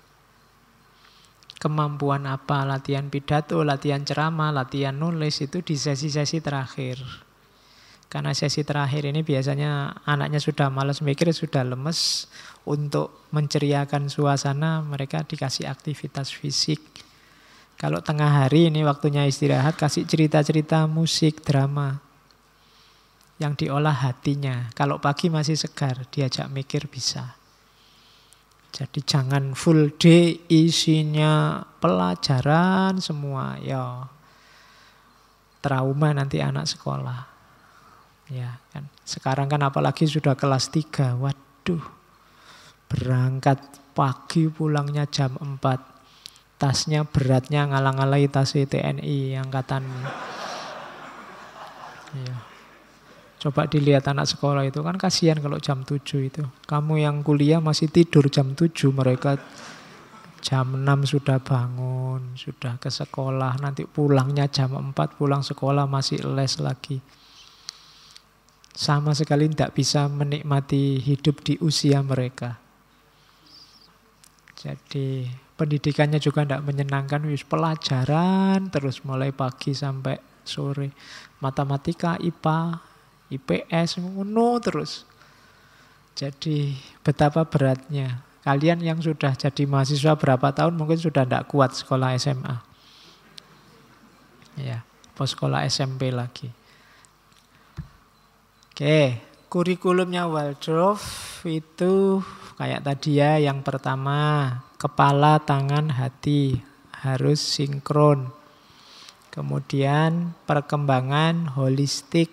Speaker 1: Kemampuan apa, latihan pidato, latihan ceramah, latihan nulis itu di sesi-sesi terakhir. Karena sesi terakhir ini biasanya anaknya sudah malas mikir, sudah lemes. Untuk menceriakan suasana mereka dikasih aktivitas fisik. Kalau tengah hari ini waktunya istirahat, kasih cerita-cerita musik, drama yang diolah hatinya. Kalau pagi masih segar, diajak mikir bisa. Jadi jangan full day isinya pelajaran semua. Ya, trauma nanti anak sekolah. Ya kan. Sekarang kan apalagi sudah kelas 3. Waduh. Berangkat pagi pulangnya jam 4. Tasnya beratnya ngalang-alai tas TNI angkatan. Ya. Coba dilihat anak sekolah itu kan kasihan kalau jam 7 itu. Kamu yang kuliah masih tidur jam 7, mereka jam 6 sudah bangun, sudah ke sekolah. Nanti pulangnya jam 4, pulang sekolah masih les lagi. Sama sekali tidak bisa menikmati hidup di usia mereka. Jadi pendidikannya juga tidak menyenangkan. Pelajaran terus mulai pagi sampai sore. Matematika, IPA, IPS, ngono terus. Jadi betapa beratnya. Kalian yang sudah jadi mahasiswa berapa tahun mungkin sudah tidak kuat sekolah SMA. Ya, pos sekolah SMP lagi. Oke, kurikulumnya Waldorf itu kayak tadi ya, yang pertama kepala, tangan, hati harus sinkron. Kemudian perkembangan holistik.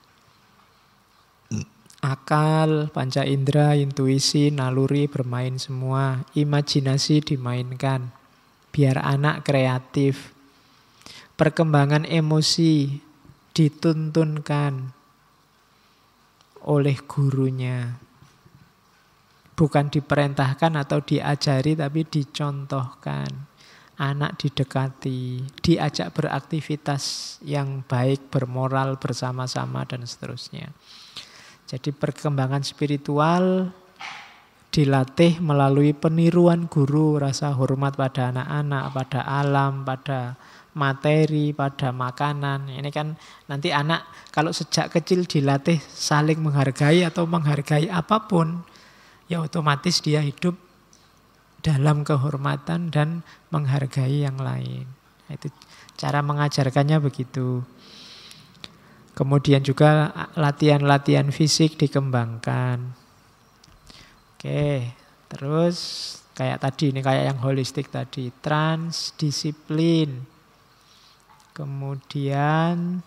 Speaker 1: Akal, panca indera, intuisi, naluri bermain semua. Imajinasi dimainkan. Biar anak kreatif. Perkembangan emosi dituntunkan oleh gurunya. Bukan diperintahkan atau diajari, tapi dicontohkan. Anak didekati, diajak beraktivitas yang baik, bermoral, bersama-sama, dan seterusnya. Jadi perkembangan spiritual dilatih melalui peniruan guru, rasa hormat pada anak-anak, pada alam, pada materi, pada makanan. Ini kan nanti anak kalau sejak kecil dilatih saling menghargai atau menghargai apapun, ya otomatis dia hidup dalam kehormatan dan menghargai yang lain. Itu cara mengajarkannya begitu. Kemudian juga latihan-latihan fisik dikembangkan. Oke, terus kayak tadi ini, kayak yang holistik tadi, transdisiplin. Kemudian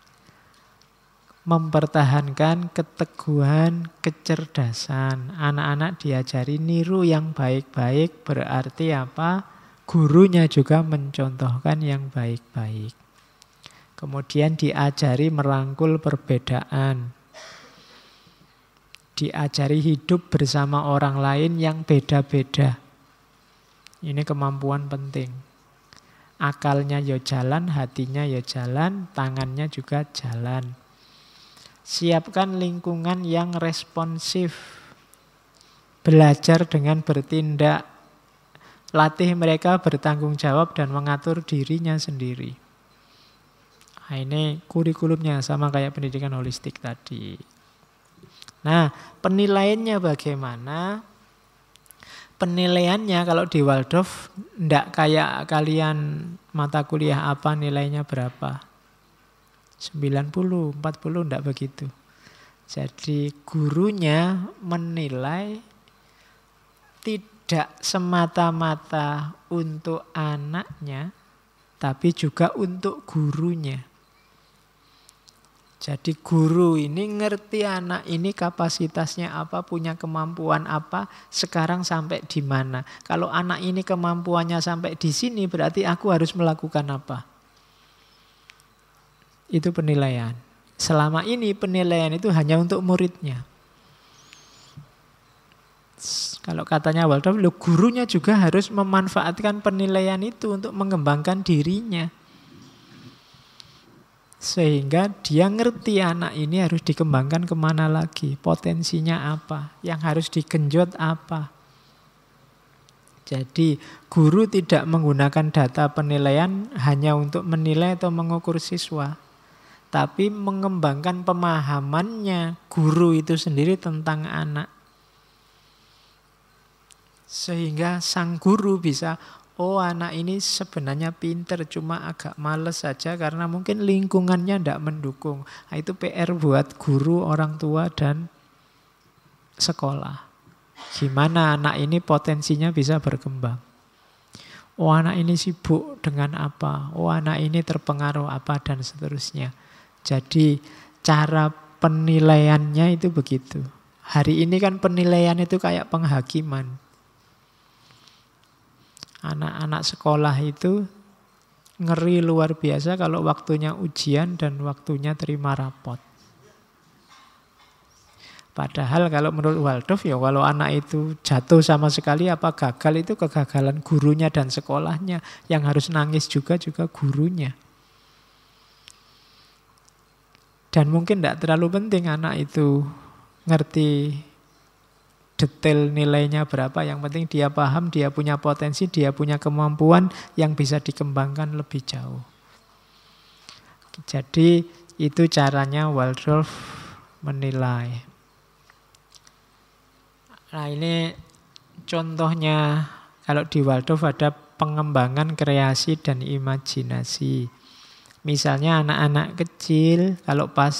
Speaker 1: mempertahankan keteguhan, kecerdasan. Anak-anak diajari niru yang baik-baik, berarti apa? Gurunya juga mencontohkan yang baik-baik. Kemudian diajari merangkul perbedaan. Diajari hidup bersama orang lain yang beda-beda. Ini kemampuan penting. Akalnya ya jalan, hatinya ya jalan, tangannya juga jalan. Siapkan lingkungan yang responsif. Belajar dengan bertindak. Latih mereka bertanggung jawab dan mengatur dirinya sendiri. Nah, ini kurikulumnya sama kayak pendidikan holistik tadi. Nah, penilaiannya bagaimana? Penilaiannya kalau di Waldorf enggak kayak kalian mata kuliah apa nilainya berapa. 90, 40 enggak begitu. Jadi gurunya menilai tidak semata-mata untuk anaknya, tapi juga untuk gurunya. Jadi guru ini ngerti anak ini kapasitasnya apa, punya kemampuan apa, sekarang sampai di mana. Kalau anak ini kemampuannya sampai di sini, berarti aku harus melakukan apa. Itu penilaian. Selama ini penilaian itu hanya untuk muridnya. Kalau katanya Waldorf, gurunya juga harus memanfaatkan penilaian itu untuk mengembangkan dirinya. Sehingga dia ngerti anak ini harus dikembangkan kemana lagi, potensinya apa, yang harus digenjot apa. Jadi guru tidak menggunakan data penilaian hanya untuk menilai atau mengukur siswa, tapi mengembangkan pemahamannya guru itu sendiri tentang anak. Sehingga sang guru bisa, oh anak ini sebenarnya pinter, cuma agak males saja karena mungkin lingkungannya tidak mendukung. Nah, itu PR buat guru, orang tua, dan sekolah. Gimana anak ini potensinya bisa berkembang. Oh anak ini sibuk dengan apa, oh anak ini terpengaruh apa, dan seterusnya. Jadi cara penilaiannya itu begitu. Hari ini kan penilaian itu kayak penghakiman. Anak-anak sekolah itu ngeri luar biasa kalau waktunya ujian dan waktunya terima rapot. Padahal kalau menurut Waldorf ya kalau anak itu jatuh sama sekali apa gagal itu kegagalan gurunya dan sekolahnya. Yang harus nangis juga gurunya. Dan mungkin tidak terlalu penting anak itu ngerti detail nilainya berapa, yang penting dia paham, dia punya potensi, dia punya kemampuan yang bisa dikembangkan lebih jauh. Jadi itu caranya Waldorf menilai. Nah ini contohnya, kalau di Waldorf ada pengembangan kreasi dan imajinasi. Misalnya anak-anak kecil kalau pas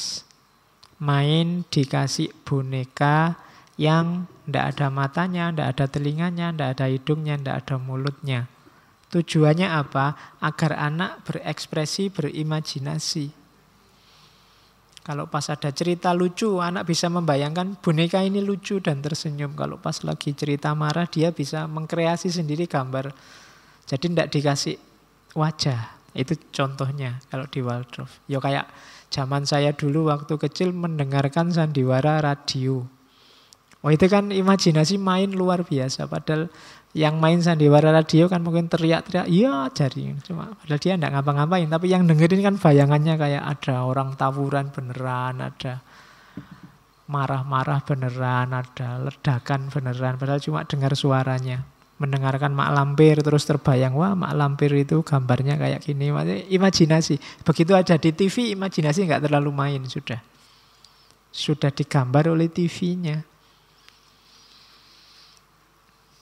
Speaker 1: main dikasih boneka yang tidak ada matanya, tidak ada telinganya, tidak ada hidungnya, tidak ada mulutnya. Tujuannya apa? Agar anak berekspresi, berimajinasi. Kalau pas ada cerita lucu, anak bisa membayangkan boneka ini lucu dan tersenyum. Kalau pas lagi cerita marah, dia bisa mengkreasi sendiri gambar. Jadi tidak dikasih wajah. Itu contohnya kalau di Waldorf. Ya kayak zaman saya dulu waktu kecil mendengarkan sandiwara radio. Oh itu kan imajinasi main luar biasa. Padahal yang main sandiwara radio kan mungkin teriak-teriak, iya jari. Cuma padahal dia tidak ngapa-ngapain. Tapi yang dengerin kan bayangannya kayak ada orang tawuran beneran, ada marah-marah beneran, ada ledakan beneran. Padahal cuma dengar suaranya. Mendengarkan Mak Lampir terus terbayang, wah Mak Lampir itu gambarnya kayak gini. Maksudnya imajinasi. Begitu ada di TV, imajinasi nggak terlalu main sudah. Sudah digambar oleh TV-nya.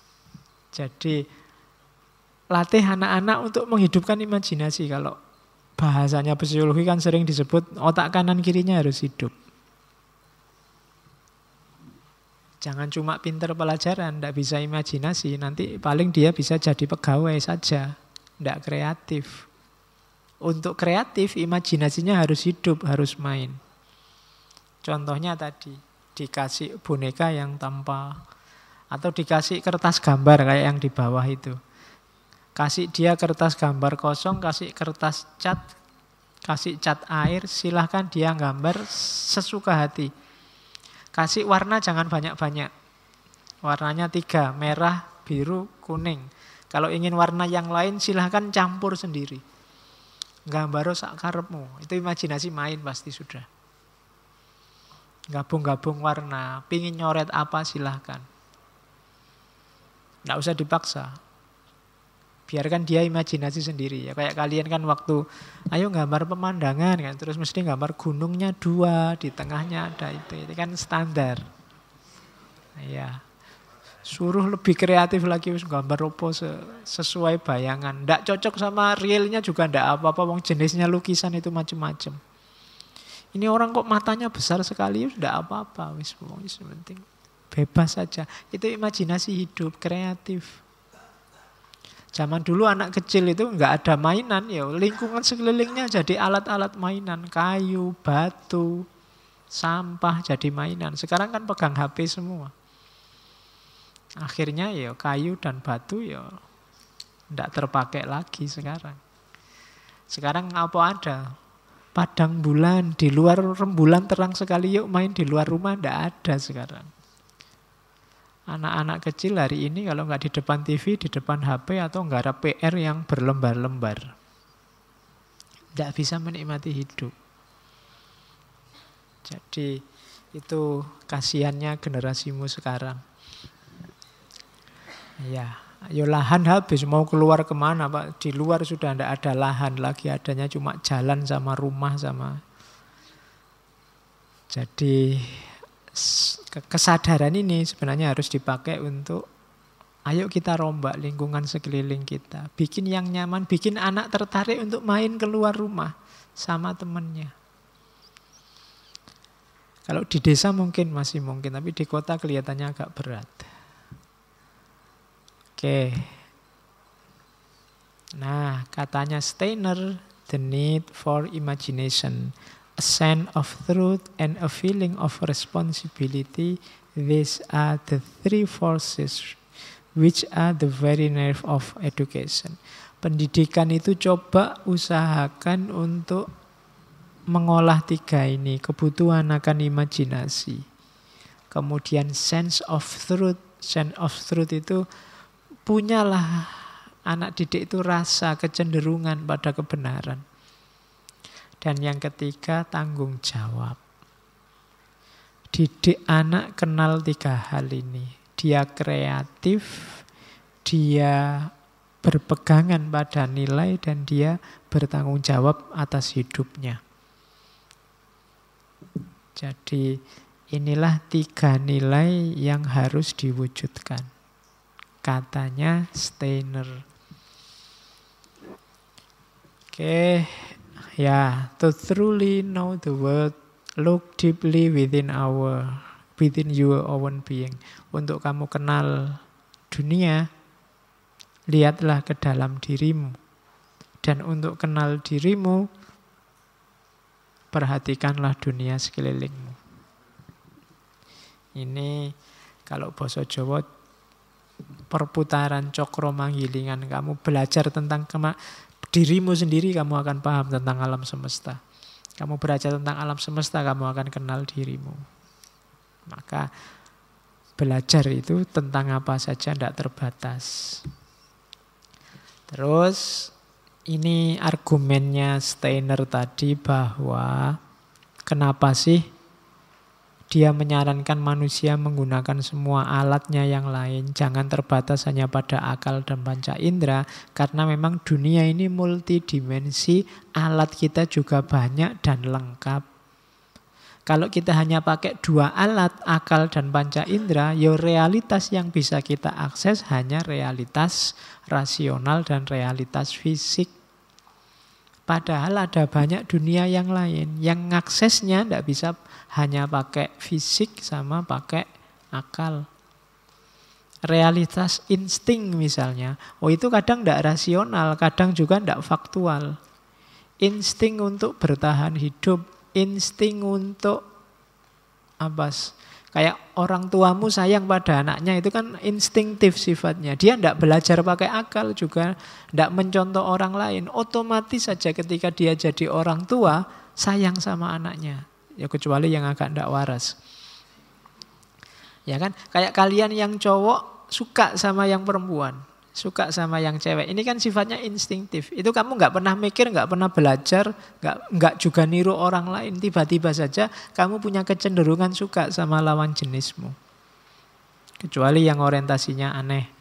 Speaker 1: Jadi latih anak-anak untuk menghidupkan imajinasi kalau bahasanya psikologi kan sering disebut otak kanan kirinya harus hidup. Jangan cuma pinter pelajaran, tidak bisa imajinasi. Nanti paling dia bisa jadi pegawai saja, tidak kreatif. Untuk kreatif, imajinasinya harus hidup, harus main. Contohnya tadi, dikasih boneka yang tanpa, atau dikasih kertas gambar kayak yang di bawah itu. Kasih dia kertas gambar kosong, kasih kertas cat, kasih cat air, silahkan dia gambar sesuka hati. Kasih warna jangan banyak-banyak. Warnanya 3, merah, biru, kuning. Kalau ingin warna yang lain silahkan campur sendiri. Gambar sak karepmu. Itu imajinasi main pasti sudah. Gabung-gabung warna, pingin nyoret apa silahkan. Nggak usah dipaksa. Biarkan dia imajinasi sendiri. Ya kayak kalian kan waktu ayo gambar pemandangan kan, terus mesti gambar gunungnya 2, di tengahnya ada itu kan standar. Ya. Suruh lebih kreatif lagi, gambar opo sesuai bayangan. Nggak cocok sama realnya juga nggak apa-apa, wong jenisnya lukisan itu macam-macam. Ini orang kok matanya besar sekali, nggak apa-apa, wis penting bebas saja. Itu imajinasi hidup, kreatif. Zaman dulu anak kecil itu nggak ada mainan, ya lingkungan sekelilingnya jadi alat-alat mainan, kayu, batu, sampah jadi mainan. Sekarang kan pegang HP semua. Akhirnya ya kayu dan batu ya nggak terpakai lagi sekarang. Sekarang apa ada? Padang bulan, di luar rembulan terang sekali, yuk main di luar rumah, nggak ada sekarang. Anak-anak kecil hari ini kalau nggak di depan TV, di depan HP atau nggak ada PR yang berlembar-lembar. Nggak bisa menikmati hidup. Jadi itu kasihannya generasimu sekarang. Ya, ayo lahan habis, mau keluar kemana Pak? Di luar sudah tidak ada lahan lagi, adanya cuma jalan sama rumah sama. Jadi kesadaran ini sebenarnya harus dipakai untuk ayo kita rombak lingkungan sekeliling kita. Bikin yang nyaman, bikin anak tertarik untuk main keluar rumah sama temannya. Kalau di desa mungkin masih mungkin, tapi di kota kelihatannya agak berat. Oke. Nah, katanya Steiner, the need for imagination, a sense of truth and a feeling of responsibility, these are the 3 forces which are the very nerve of education. Pendidikan itu coba usahakan untuk mengolah 3 ini, kebutuhan akan imajinasi. Kemudian sense of truth. Sense of truth itu punyalah anak didik itu rasa kecenderungan pada kebenaran. Dan yang ketiga, tanggung jawab. Didik anak kenal 3 hal ini. Dia kreatif, dia berpegangan pada nilai, dan dia bertanggung jawab atas hidupnya. Jadi inilah 3 nilai yang harus diwujudkan. Katanya Steiner. Oke. Ya, to truly know the world, look deeply within your own being. Untuk kamu kenal dunia, lihatlah ke dalam dirimu. Dan untuk kenal dirimu, perhatikanlah dunia sekelilingmu. Ini kalau basa Jawa perputaran cokro manggilingan. Kamu belajar tentang dirimu sendiri, kamu akan paham tentang alam semesta. Kamu belajar tentang alam semesta, kamu akan kenal dirimu. Maka belajar itu tentang apa saja, tidak terbatas. Terus ini argumennya Steiner tadi bahwa kenapa sih dia menyarankan manusia menggunakan semua alatnya yang lain. Jangan terbatas hanya pada akal dan panca indera. Karena memang dunia ini multidimensi. Alat kita juga banyak dan lengkap. Kalau kita hanya pakai 2 alat, akal dan panca indera, ya realitas yang bisa kita akses hanya realitas rasional dan realitas fisik. Padahal ada banyak dunia yang lain yang aksesnya tidak bisa hanya pakai fisik sama pakai akal. Realitas insting misalnya, itu kadang tidak rasional, kadang juga tidak faktual. Insting untuk bertahan hidup, insting untuk apa? Kayak orang tuamu sayang pada anaknya, itu kan instingtif sifatnya. Dia tidak belajar pakai akal juga, tidak mencontoh orang lain. Otomatis saja ketika dia jadi orang tua, sayang sama anaknya. Ya kecuali yang agak tidak waras. Ya kan? Kayak kalian yang cowok suka sama yang perempuan, suka sama yang cewek. Ini kan sifatnya instingtif. Itu kamu nggak pernah mikir, nggak pernah belajar, nggak juga niru orang lain. Tiba-tiba saja kamu punya kecenderungan suka sama lawan jenismu. Kecuali yang orientasinya aneh.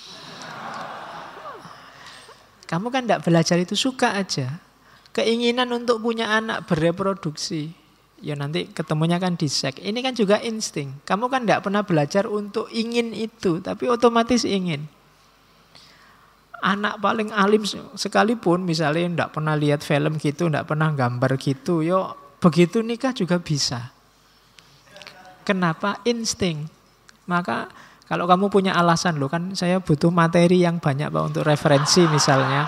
Speaker 1: Kamu kan nggak belajar itu, suka aja. Keinginan untuk punya anak, bereproduksi. Ya nanti ketemunya kan di seks. Ini kan juga insting. Kamu kan tidak pernah belajar untuk ingin itu, tapi otomatis ingin. Anak paling alim sekalipun, misalnya tidak pernah lihat film gitu, tidak pernah gambar gitu, yo begitu nikah juga bisa. Kenapa? Insting. Maka kalau kamu punya alasan, loh kan saya butuh materi yang banyak Pak untuk referensi misalnya.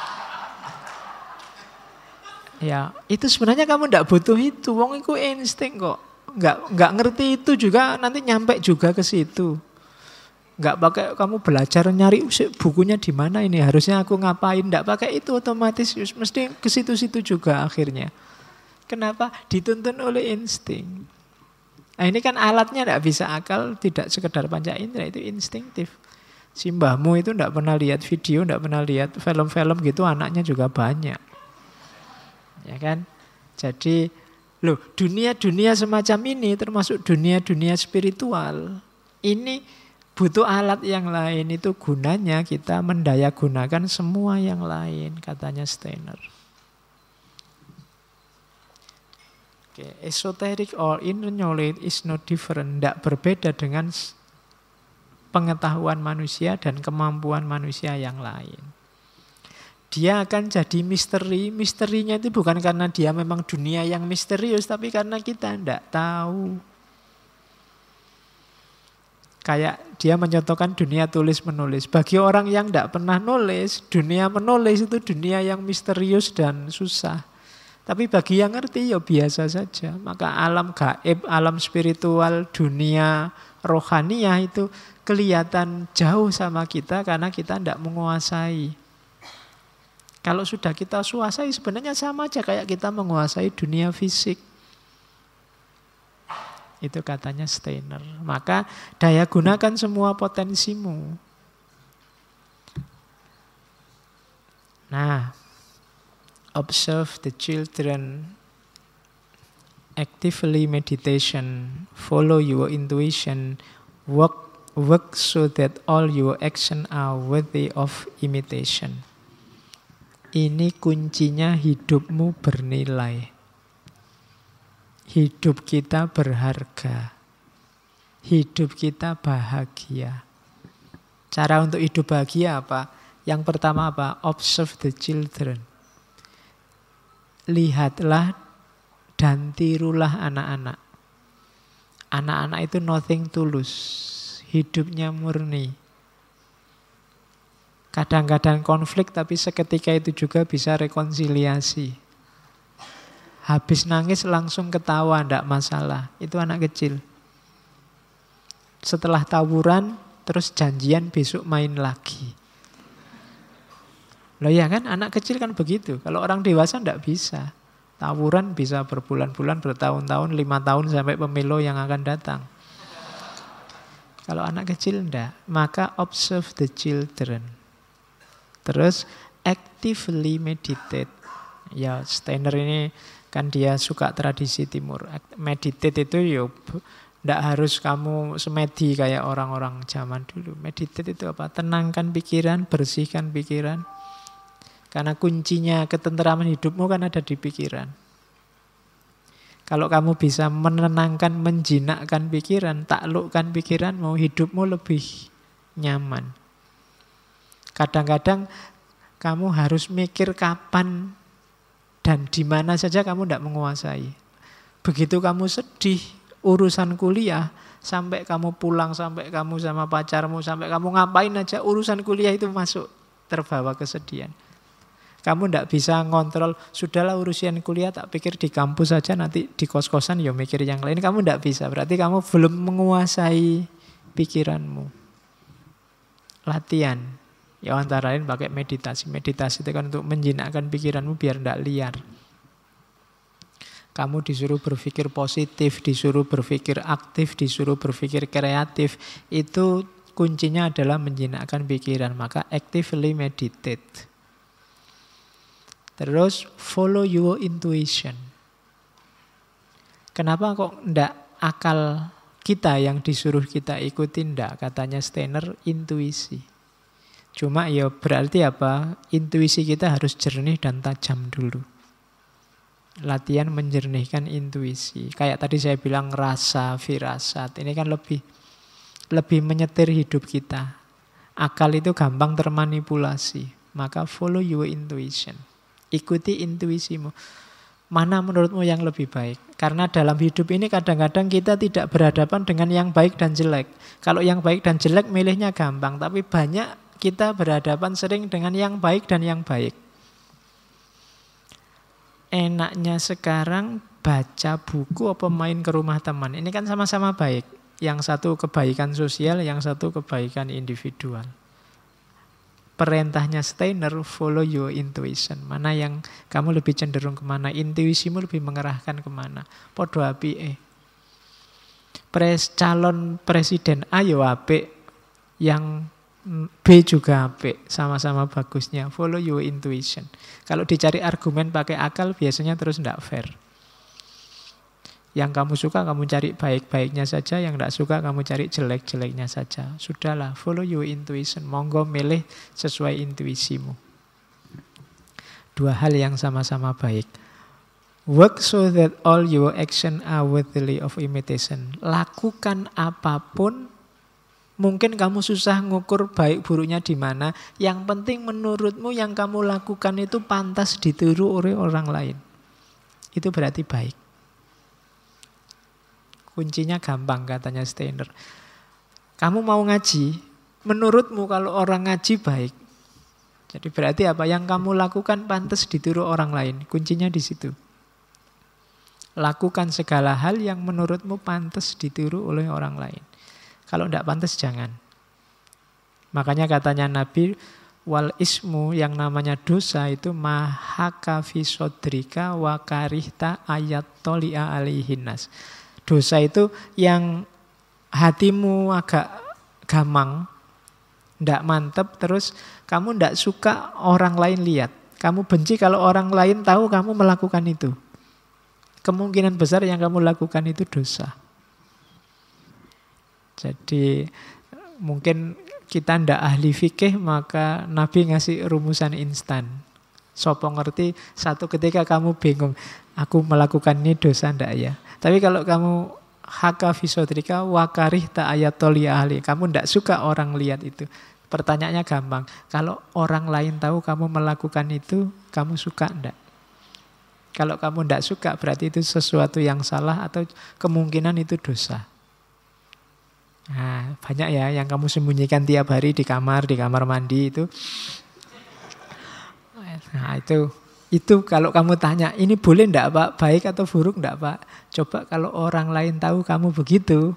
Speaker 1: Ya, itu sebenarnya kamu tidak butuh itu. Wong itu insting kok. Nggak ngerti itu juga nanti nyampe juga ke situ. Nggak pakai kamu belajar nyari bukunya di mana ini, harusnya aku ngapain. Nggak pakai itu, otomatis mesti ke situ-situ juga akhirnya. Kenapa? Dituntun oleh insting. Nah, ini kan alatnya tidak bisa akal, tidak sekedar panca indera, itu instingtif. Si mbahmu itu tidak pernah lihat video, tidak pernah lihat film-film gitu, anaknya juga banyak. Ya kan? Jadi loh, dunia-dunia semacam ini termasuk dunia-dunia spiritual. Ini butuh alat yang lain, itu gunanya kita mendayagunakan semua yang lain, katanya Steiner. Okay. Esoteric or inner knowledge is not different, tidak berbeda dengan pengetahuan manusia dan kemampuan manusia yang lain. Dia akan jadi misteri. Misterinya itu bukan karena dia memang dunia yang misterius, tapi karena kita tidak tahu. Kayak dia mencontohkan dunia tulis-menulis. Bagi orang yang tidak pernah nulis, dunia menulis itu dunia yang misterius dan susah. Tapi bagi yang ngerti ya biasa saja. Maka alam gaib, alam spiritual, dunia rohaniah itu kelihatan jauh sama kita karena kita tidak menguasai. Kalau sudah kita kuasai sebenarnya sama aja kayak kita menguasai dunia fisik. Itu katanya Steiner. Maka daya gunakan semua potensimu. Nah, observe the children, actively meditation, follow your intuition, work so that all your actions are worthy of imitation. Ini kuncinya hidupmu bernilai. Hidup kita berharga. Hidup kita bahagia. Cara untuk hidup bahagia apa? Yang pertama apa? Observe the children. Lihatlah dan tirulah anak-anak. Anak-anak itu nothing tulus. Hidupnya murni. Kadang-kadang konflik tapi seketika itu juga bisa rekonsiliasi. Habis nangis langsung ketawa, tidak masalah. Itu anak kecil. Setelah tawuran terus janjian besok main lagi. Loh ya kan, anak kecil kan begitu. Kalau orang dewasa tidak bisa. Tawuran bisa berbulan-bulan, bertahun-tahun, 5 tahun sampai pemilu yang akan datang. Kalau anak kecil tidak. Maka observe the children. Terus actively meditate. Ya Steiner ini kan dia suka tradisi timur. Meditate itu ya tidak harus kamu semedi kayak orang-orang zaman dulu. Meditate itu apa? Tenangkan pikiran, bersihkan pikiran. Karena kuncinya ketenteraman hidupmu kan ada di pikiran. Kalau kamu bisa menenangkan, menjinakkan pikiran, taklukkan pikiranmu, hidupmu lebih nyaman. Kadang-kadang kamu harus mikir kapan Dan di mana saja kamu tidak menguasai. Begitu kamu sedih, urusan kuliah, sampai kamu pulang, sampai kamu sama pacarmu, sampai kamu ngapain aja, urusan kuliah itu masuk, terbawa kesedihan. Kamu tidak bisa ngontrol, sudahlah urusan kuliah, tak pikir di kampus saja, nanti di kos-kosan ya mikir yang lain. Kamu tidak bisa, berarti kamu belum menguasai pikiranmu. Latihan. Ya antara lain pakai meditasi. Meditasi itu kan untuk menjinakkan pikiranmu biar tidak liar. Kamu disuruh berpikir positif, disuruh berpikir aktif, disuruh berpikir kreatif. Itu kuncinya adalah menjinakkan pikiran. Maka actively meditate. Terus follow your intuition. Kenapa kok tidak akal kita yang disuruh kita ikuti? Tidak, katanya Steiner, intuisi. Cuma ya berarti apa? Intuisi kita harus jernih dan tajam dulu. Latihan menjernihkan intuisi. Kayak tadi saya bilang rasa, firasat. Ini kan lebih menyetir hidup kita. Akal itu gampang termanipulasi. Maka follow your intuition. Ikuti intuisimu. Mana menurutmu yang lebih baik? Karena dalam hidup ini kadang-kadang kita tidak berhadapan dengan yang baik dan jelek. Kalau yang baik dan jelek milihnya gampang. Tapi banyak kita berhadapan sering dengan yang baik dan yang baik. Enaknya sekarang baca buku apa main ke rumah teman. Ini kan sama-sama baik. Yang satu kebaikan sosial, yang satu kebaikan individual. Perintahnya Steiner, follow your intuition. Mana yang kamu lebih cenderung kemana? Intuisimu lebih mengerahkan kemana? Podo apike. Calon presiden A yo apik, yang B juga apik, sama-sama bagusnya. Follow your intuition. Kalau dicari argumen pakai akal biasanya terus tidak fair. Yang kamu suka kamu cari baik-baiknya saja, yang tidak suka kamu cari jelek-jeleknya saja. Sudahlah, follow your intuition. Monggo milih sesuai intuisimu. Dua hal yang sama-sama baik. Work so that all your action are worthy of imitation. Lakukan apapun. Mungkin kamu susah ngukur baik buruknya di mana. Yang penting menurutmu yang kamu lakukan itu pantas ditiru oleh orang lain. Itu berarti baik. Kuncinya gampang katanya Steiner. Kamu mau ngaji, menurutmu kalau orang ngaji baik. Jadi berarti apa? Yang kamu lakukan pantas ditiru orang lain. Kuncinya di situ. Lakukan segala hal yang menurutmu pantas ditiru oleh orang lain. Kalau tidak pantas jangan. Makanya katanya Nabi, wal ismu yang namanya dosa itu mahaka fi sodrika wa karihta ayat tolia alihinnas. Dosa itu yang hatimu agak gamang, tidak mantep, terus kamu tidak suka orang lain lihat. Kamu benci kalau orang lain tahu kamu melakukan itu. Kemungkinan besar yang kamu lakukan itu dosa. Jadi mungkin kita ndak ahli fikih, maka Nabi ngasih rumusan instan. Sopo ngerti, satu ketika kamu bingung, aku melakukan ini dosa ndak ya? Tapi kalau kamu haka fisodrika wakarih ta ayatoli ahli, kamu ndak suka orang lihat itu. Pertanyaannya gampang, kalau orang lain tahu kamu melakukan itu, kamu suka ndak? Kalau kamu ndak suka, berarti itu sesuatu yang salah atau kemungkinan itu dosa. Nah, banyak ya yang kamu sembunyikan tiap hari di kamar mandi itu. Nah, itu kalau kamu tanya, ini boleh enggak Pak? Baik atau buruk enggak Pak? Coba kalau orang lain tahu kamu begitu.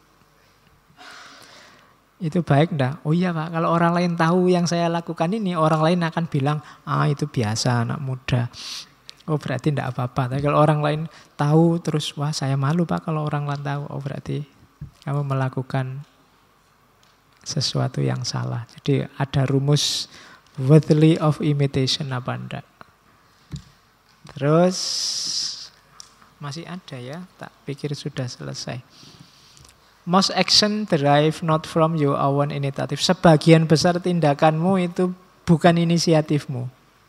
Speaker 1: Itu baik enggak? Oh iya Pak, kalau orang lain tahu yang saya lakukan ini, orang lain akan bilang, itu biasa anak muda. Oh berarti enggak apa-apa. Tapi kalau orang lain tahu terus, wah saya malu Pak kalau orang lain tahu. Oh berarti kamu melakukan sesuatu yang salah. Jadi ada rumus worthy of imitation apa enggak. Terus masih ada ya, tak pikir sudah selesai. Most action derive not from your own initiative. Sebagian besar tindakanmu itu bukan inisiatifmu,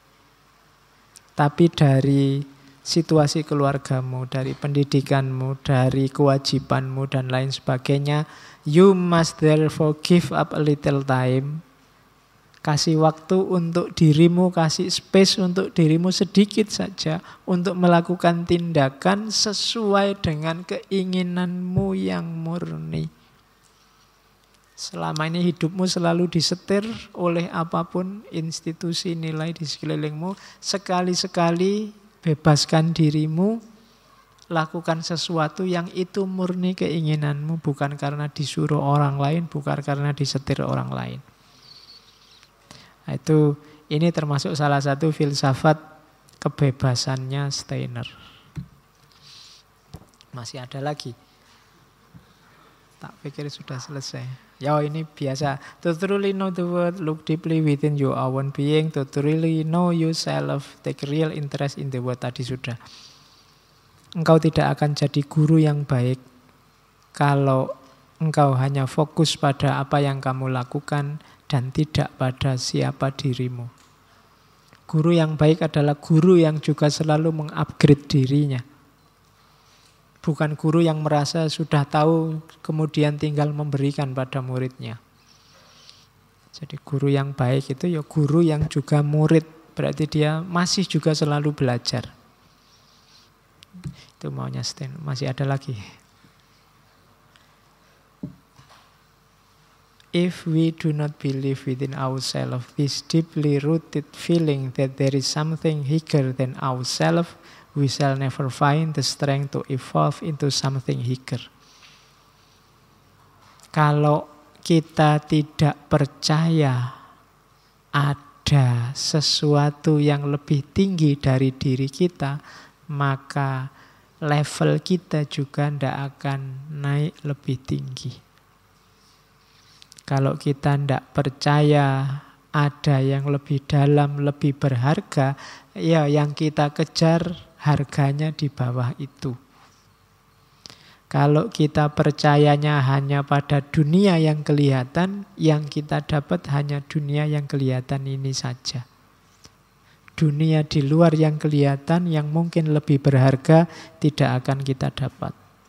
Speaker 1: tapi dari situasi keluargamu, dari pendidikanmu, dari kewajibanmu dan lain sebagainya. You must therefore give up a little time. Kasih waktu untuk dirimu, kasih space untuk dirimu sedikit saja untuk melakukan tindakan sesuai dengan keinginanmu yang murni. Selama ini hidupmu selalu disetir oleh apapun institusi nilai di sekelilingmu. Sekali-sekali bebaskan dirimu, lakukan sesuatu yang itu murni keinginanmu, bukan karena disuruh orang lain, bukan karena disetir orang lain. Nah, ini termasuk salah satu filsafat kebebasannya Steiner. Masih ada lagi? Tak pikir sudah selesai. Ya ini biasa. To truly know the world, look deeply within your own being. To truly know yourself, take real interest in the world. Tadi sudah. Engkau tidak akan jadi guru yang baik kalau engkau hanya fokus pada apa yang kamu lakukan dan tidak pada siapa dirimu. Guru yang baik adalah guru yang juga selalu mengupgrade dirinya. Bukan guru yang merasa sudah tahu kemudian tinggal memberikan pada muridnya. Jadi guru yang baik itu ya guru yang juga murid. Berarti dia masih juga selalu belajar. Itu maunya Steiner. Masih ada lagi. If we do not believe within ourselves this deeply rooted feeling that there is something bigger than ourselves, we shall never find the strength to evolve into something bigger. Kalau kita tidak percaya ada sesuatu yang lebih tinggi dari diri kita, maka level kita juga tidak akan naik lebih tinggi. Kalau kita tidak percaya ada yang lebih dalam, lebih berharga, ya yang kita kejar harganya di bawah itu. Kalau kita percayanya hanya pada dunia yang kelihatan, yang kita dapat hanya dunia yang kelihatan ini saja. Dunia di luar yang kelihatan, yang mungkin lebih berharga, tidak akan kita dapat.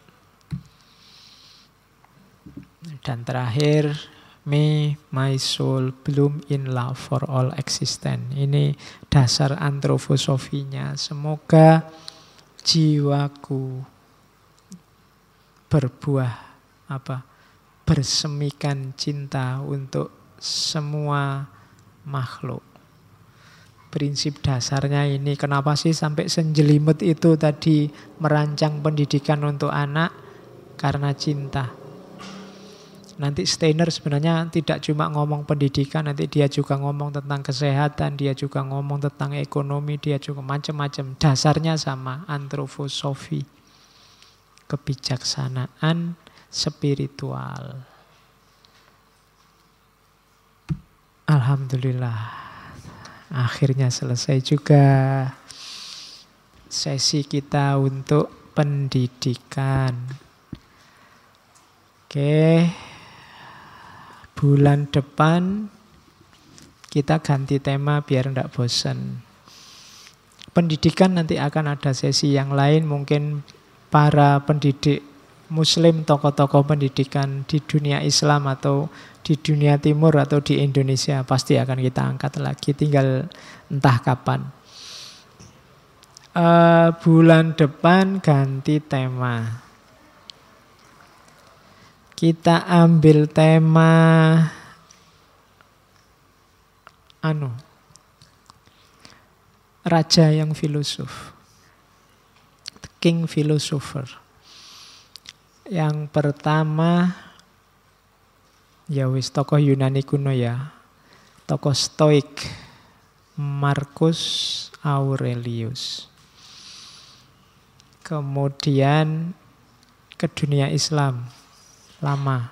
Speaker 1: Dan terakhir, may my soul bloom in love for all existence. Ini dasar antroposofinya. Semoga jiwaku bersemikan cinta untuk semua makhluk. Prinsip dasarnya ini. Kenapa sih sampai senjelimut itu tadi merancang pendidikan untuk anak? Karena cinta. Nanti Steiner sebenarnya tidak cuma ngomong pendidikan, nanti dia juga ngomong tentang kesehatan, dia juga ngomong tentang ekonomi, dia juga macam-macam. Dasarnya sama, antroposofi, kebijaksanaan spiritual. Alhamdulillah, akhirnya selesai juga sesi kita untuk pendidikan. Oke. Bulan depan kita ganti tema biar tidak bosan. Pendidikan nanti akan ada sesi yang lain. Mungkin para pendidik Muslim, tokoh-tokoh pendidikan di dunia Islam atau di dunia Timur atau di Indonesia pasti akan kita angkat lagi. Tinggal entah kapan. Bulan depan ganti tema. Kita ambil tema raja yang filosof, the king philosopher. Yang pertama ya wis tokoh Yunani kuno ya, tokoh Stoik, Marcus Aurelius. Kemudian ke dunia Islam lama.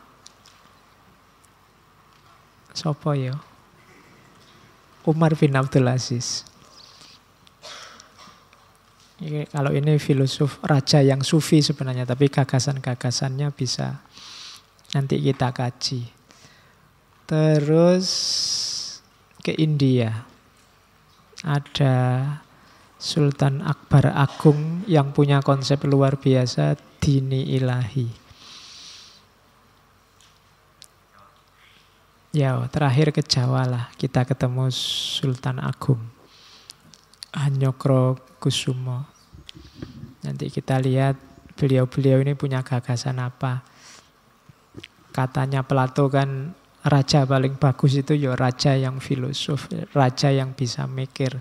Speaker 1: Sopo ya? Umar bin Abdul Aziz. Kalau ini filosof raja yang sufi sebenarnya, tapi gagasan-gagasannya bisa nanti kita kaji. Terus ke India. Ada Sultan Akbar Agung yang punya konsep luar biasa, dini ilahi. Ya, terakhir ke Jawa lah. Kita ketemu Sultan Agung Hanyokrokusumo. Nanti kita lihat beliau-beliau ini punya gagasan apa. Katanya Plato kan raja paling bagus itu ya raja yang filosof, raja yang bisa mikir.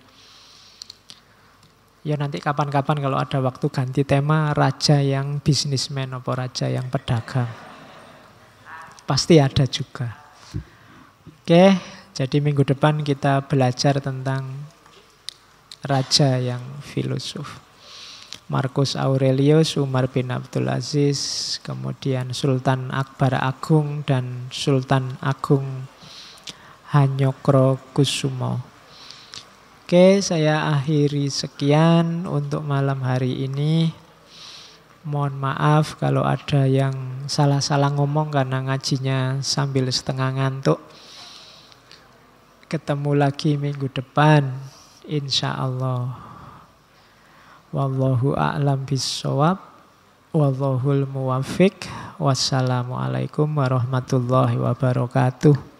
Speaker 1: Ya nanti kapan-kapan kalau ada waktu ganti tema raja yang bisnismen atau raja yang pedagang. Pasti ada juga. Oke, jadi minggu depan kita belajar tentang raja yang filosof. Marcus Aurelius, Umar bin Abdul Aziz, kemudian Sultan Akbar Agung dan Sultan Agung Hanyokrokusumo. Oke, saya akhiri sekian untuk malam hari ini. Mohon maaf kalau ada yang salah-salah ngomong karena ngajinya sambil setengah ngantuk. Ketemu lagi minggu depan, insya Allah. Wallahu a'lam bishawab. Wallahul muwaffiq. Wassalamualaikum warahmatullahi wabarakatuh.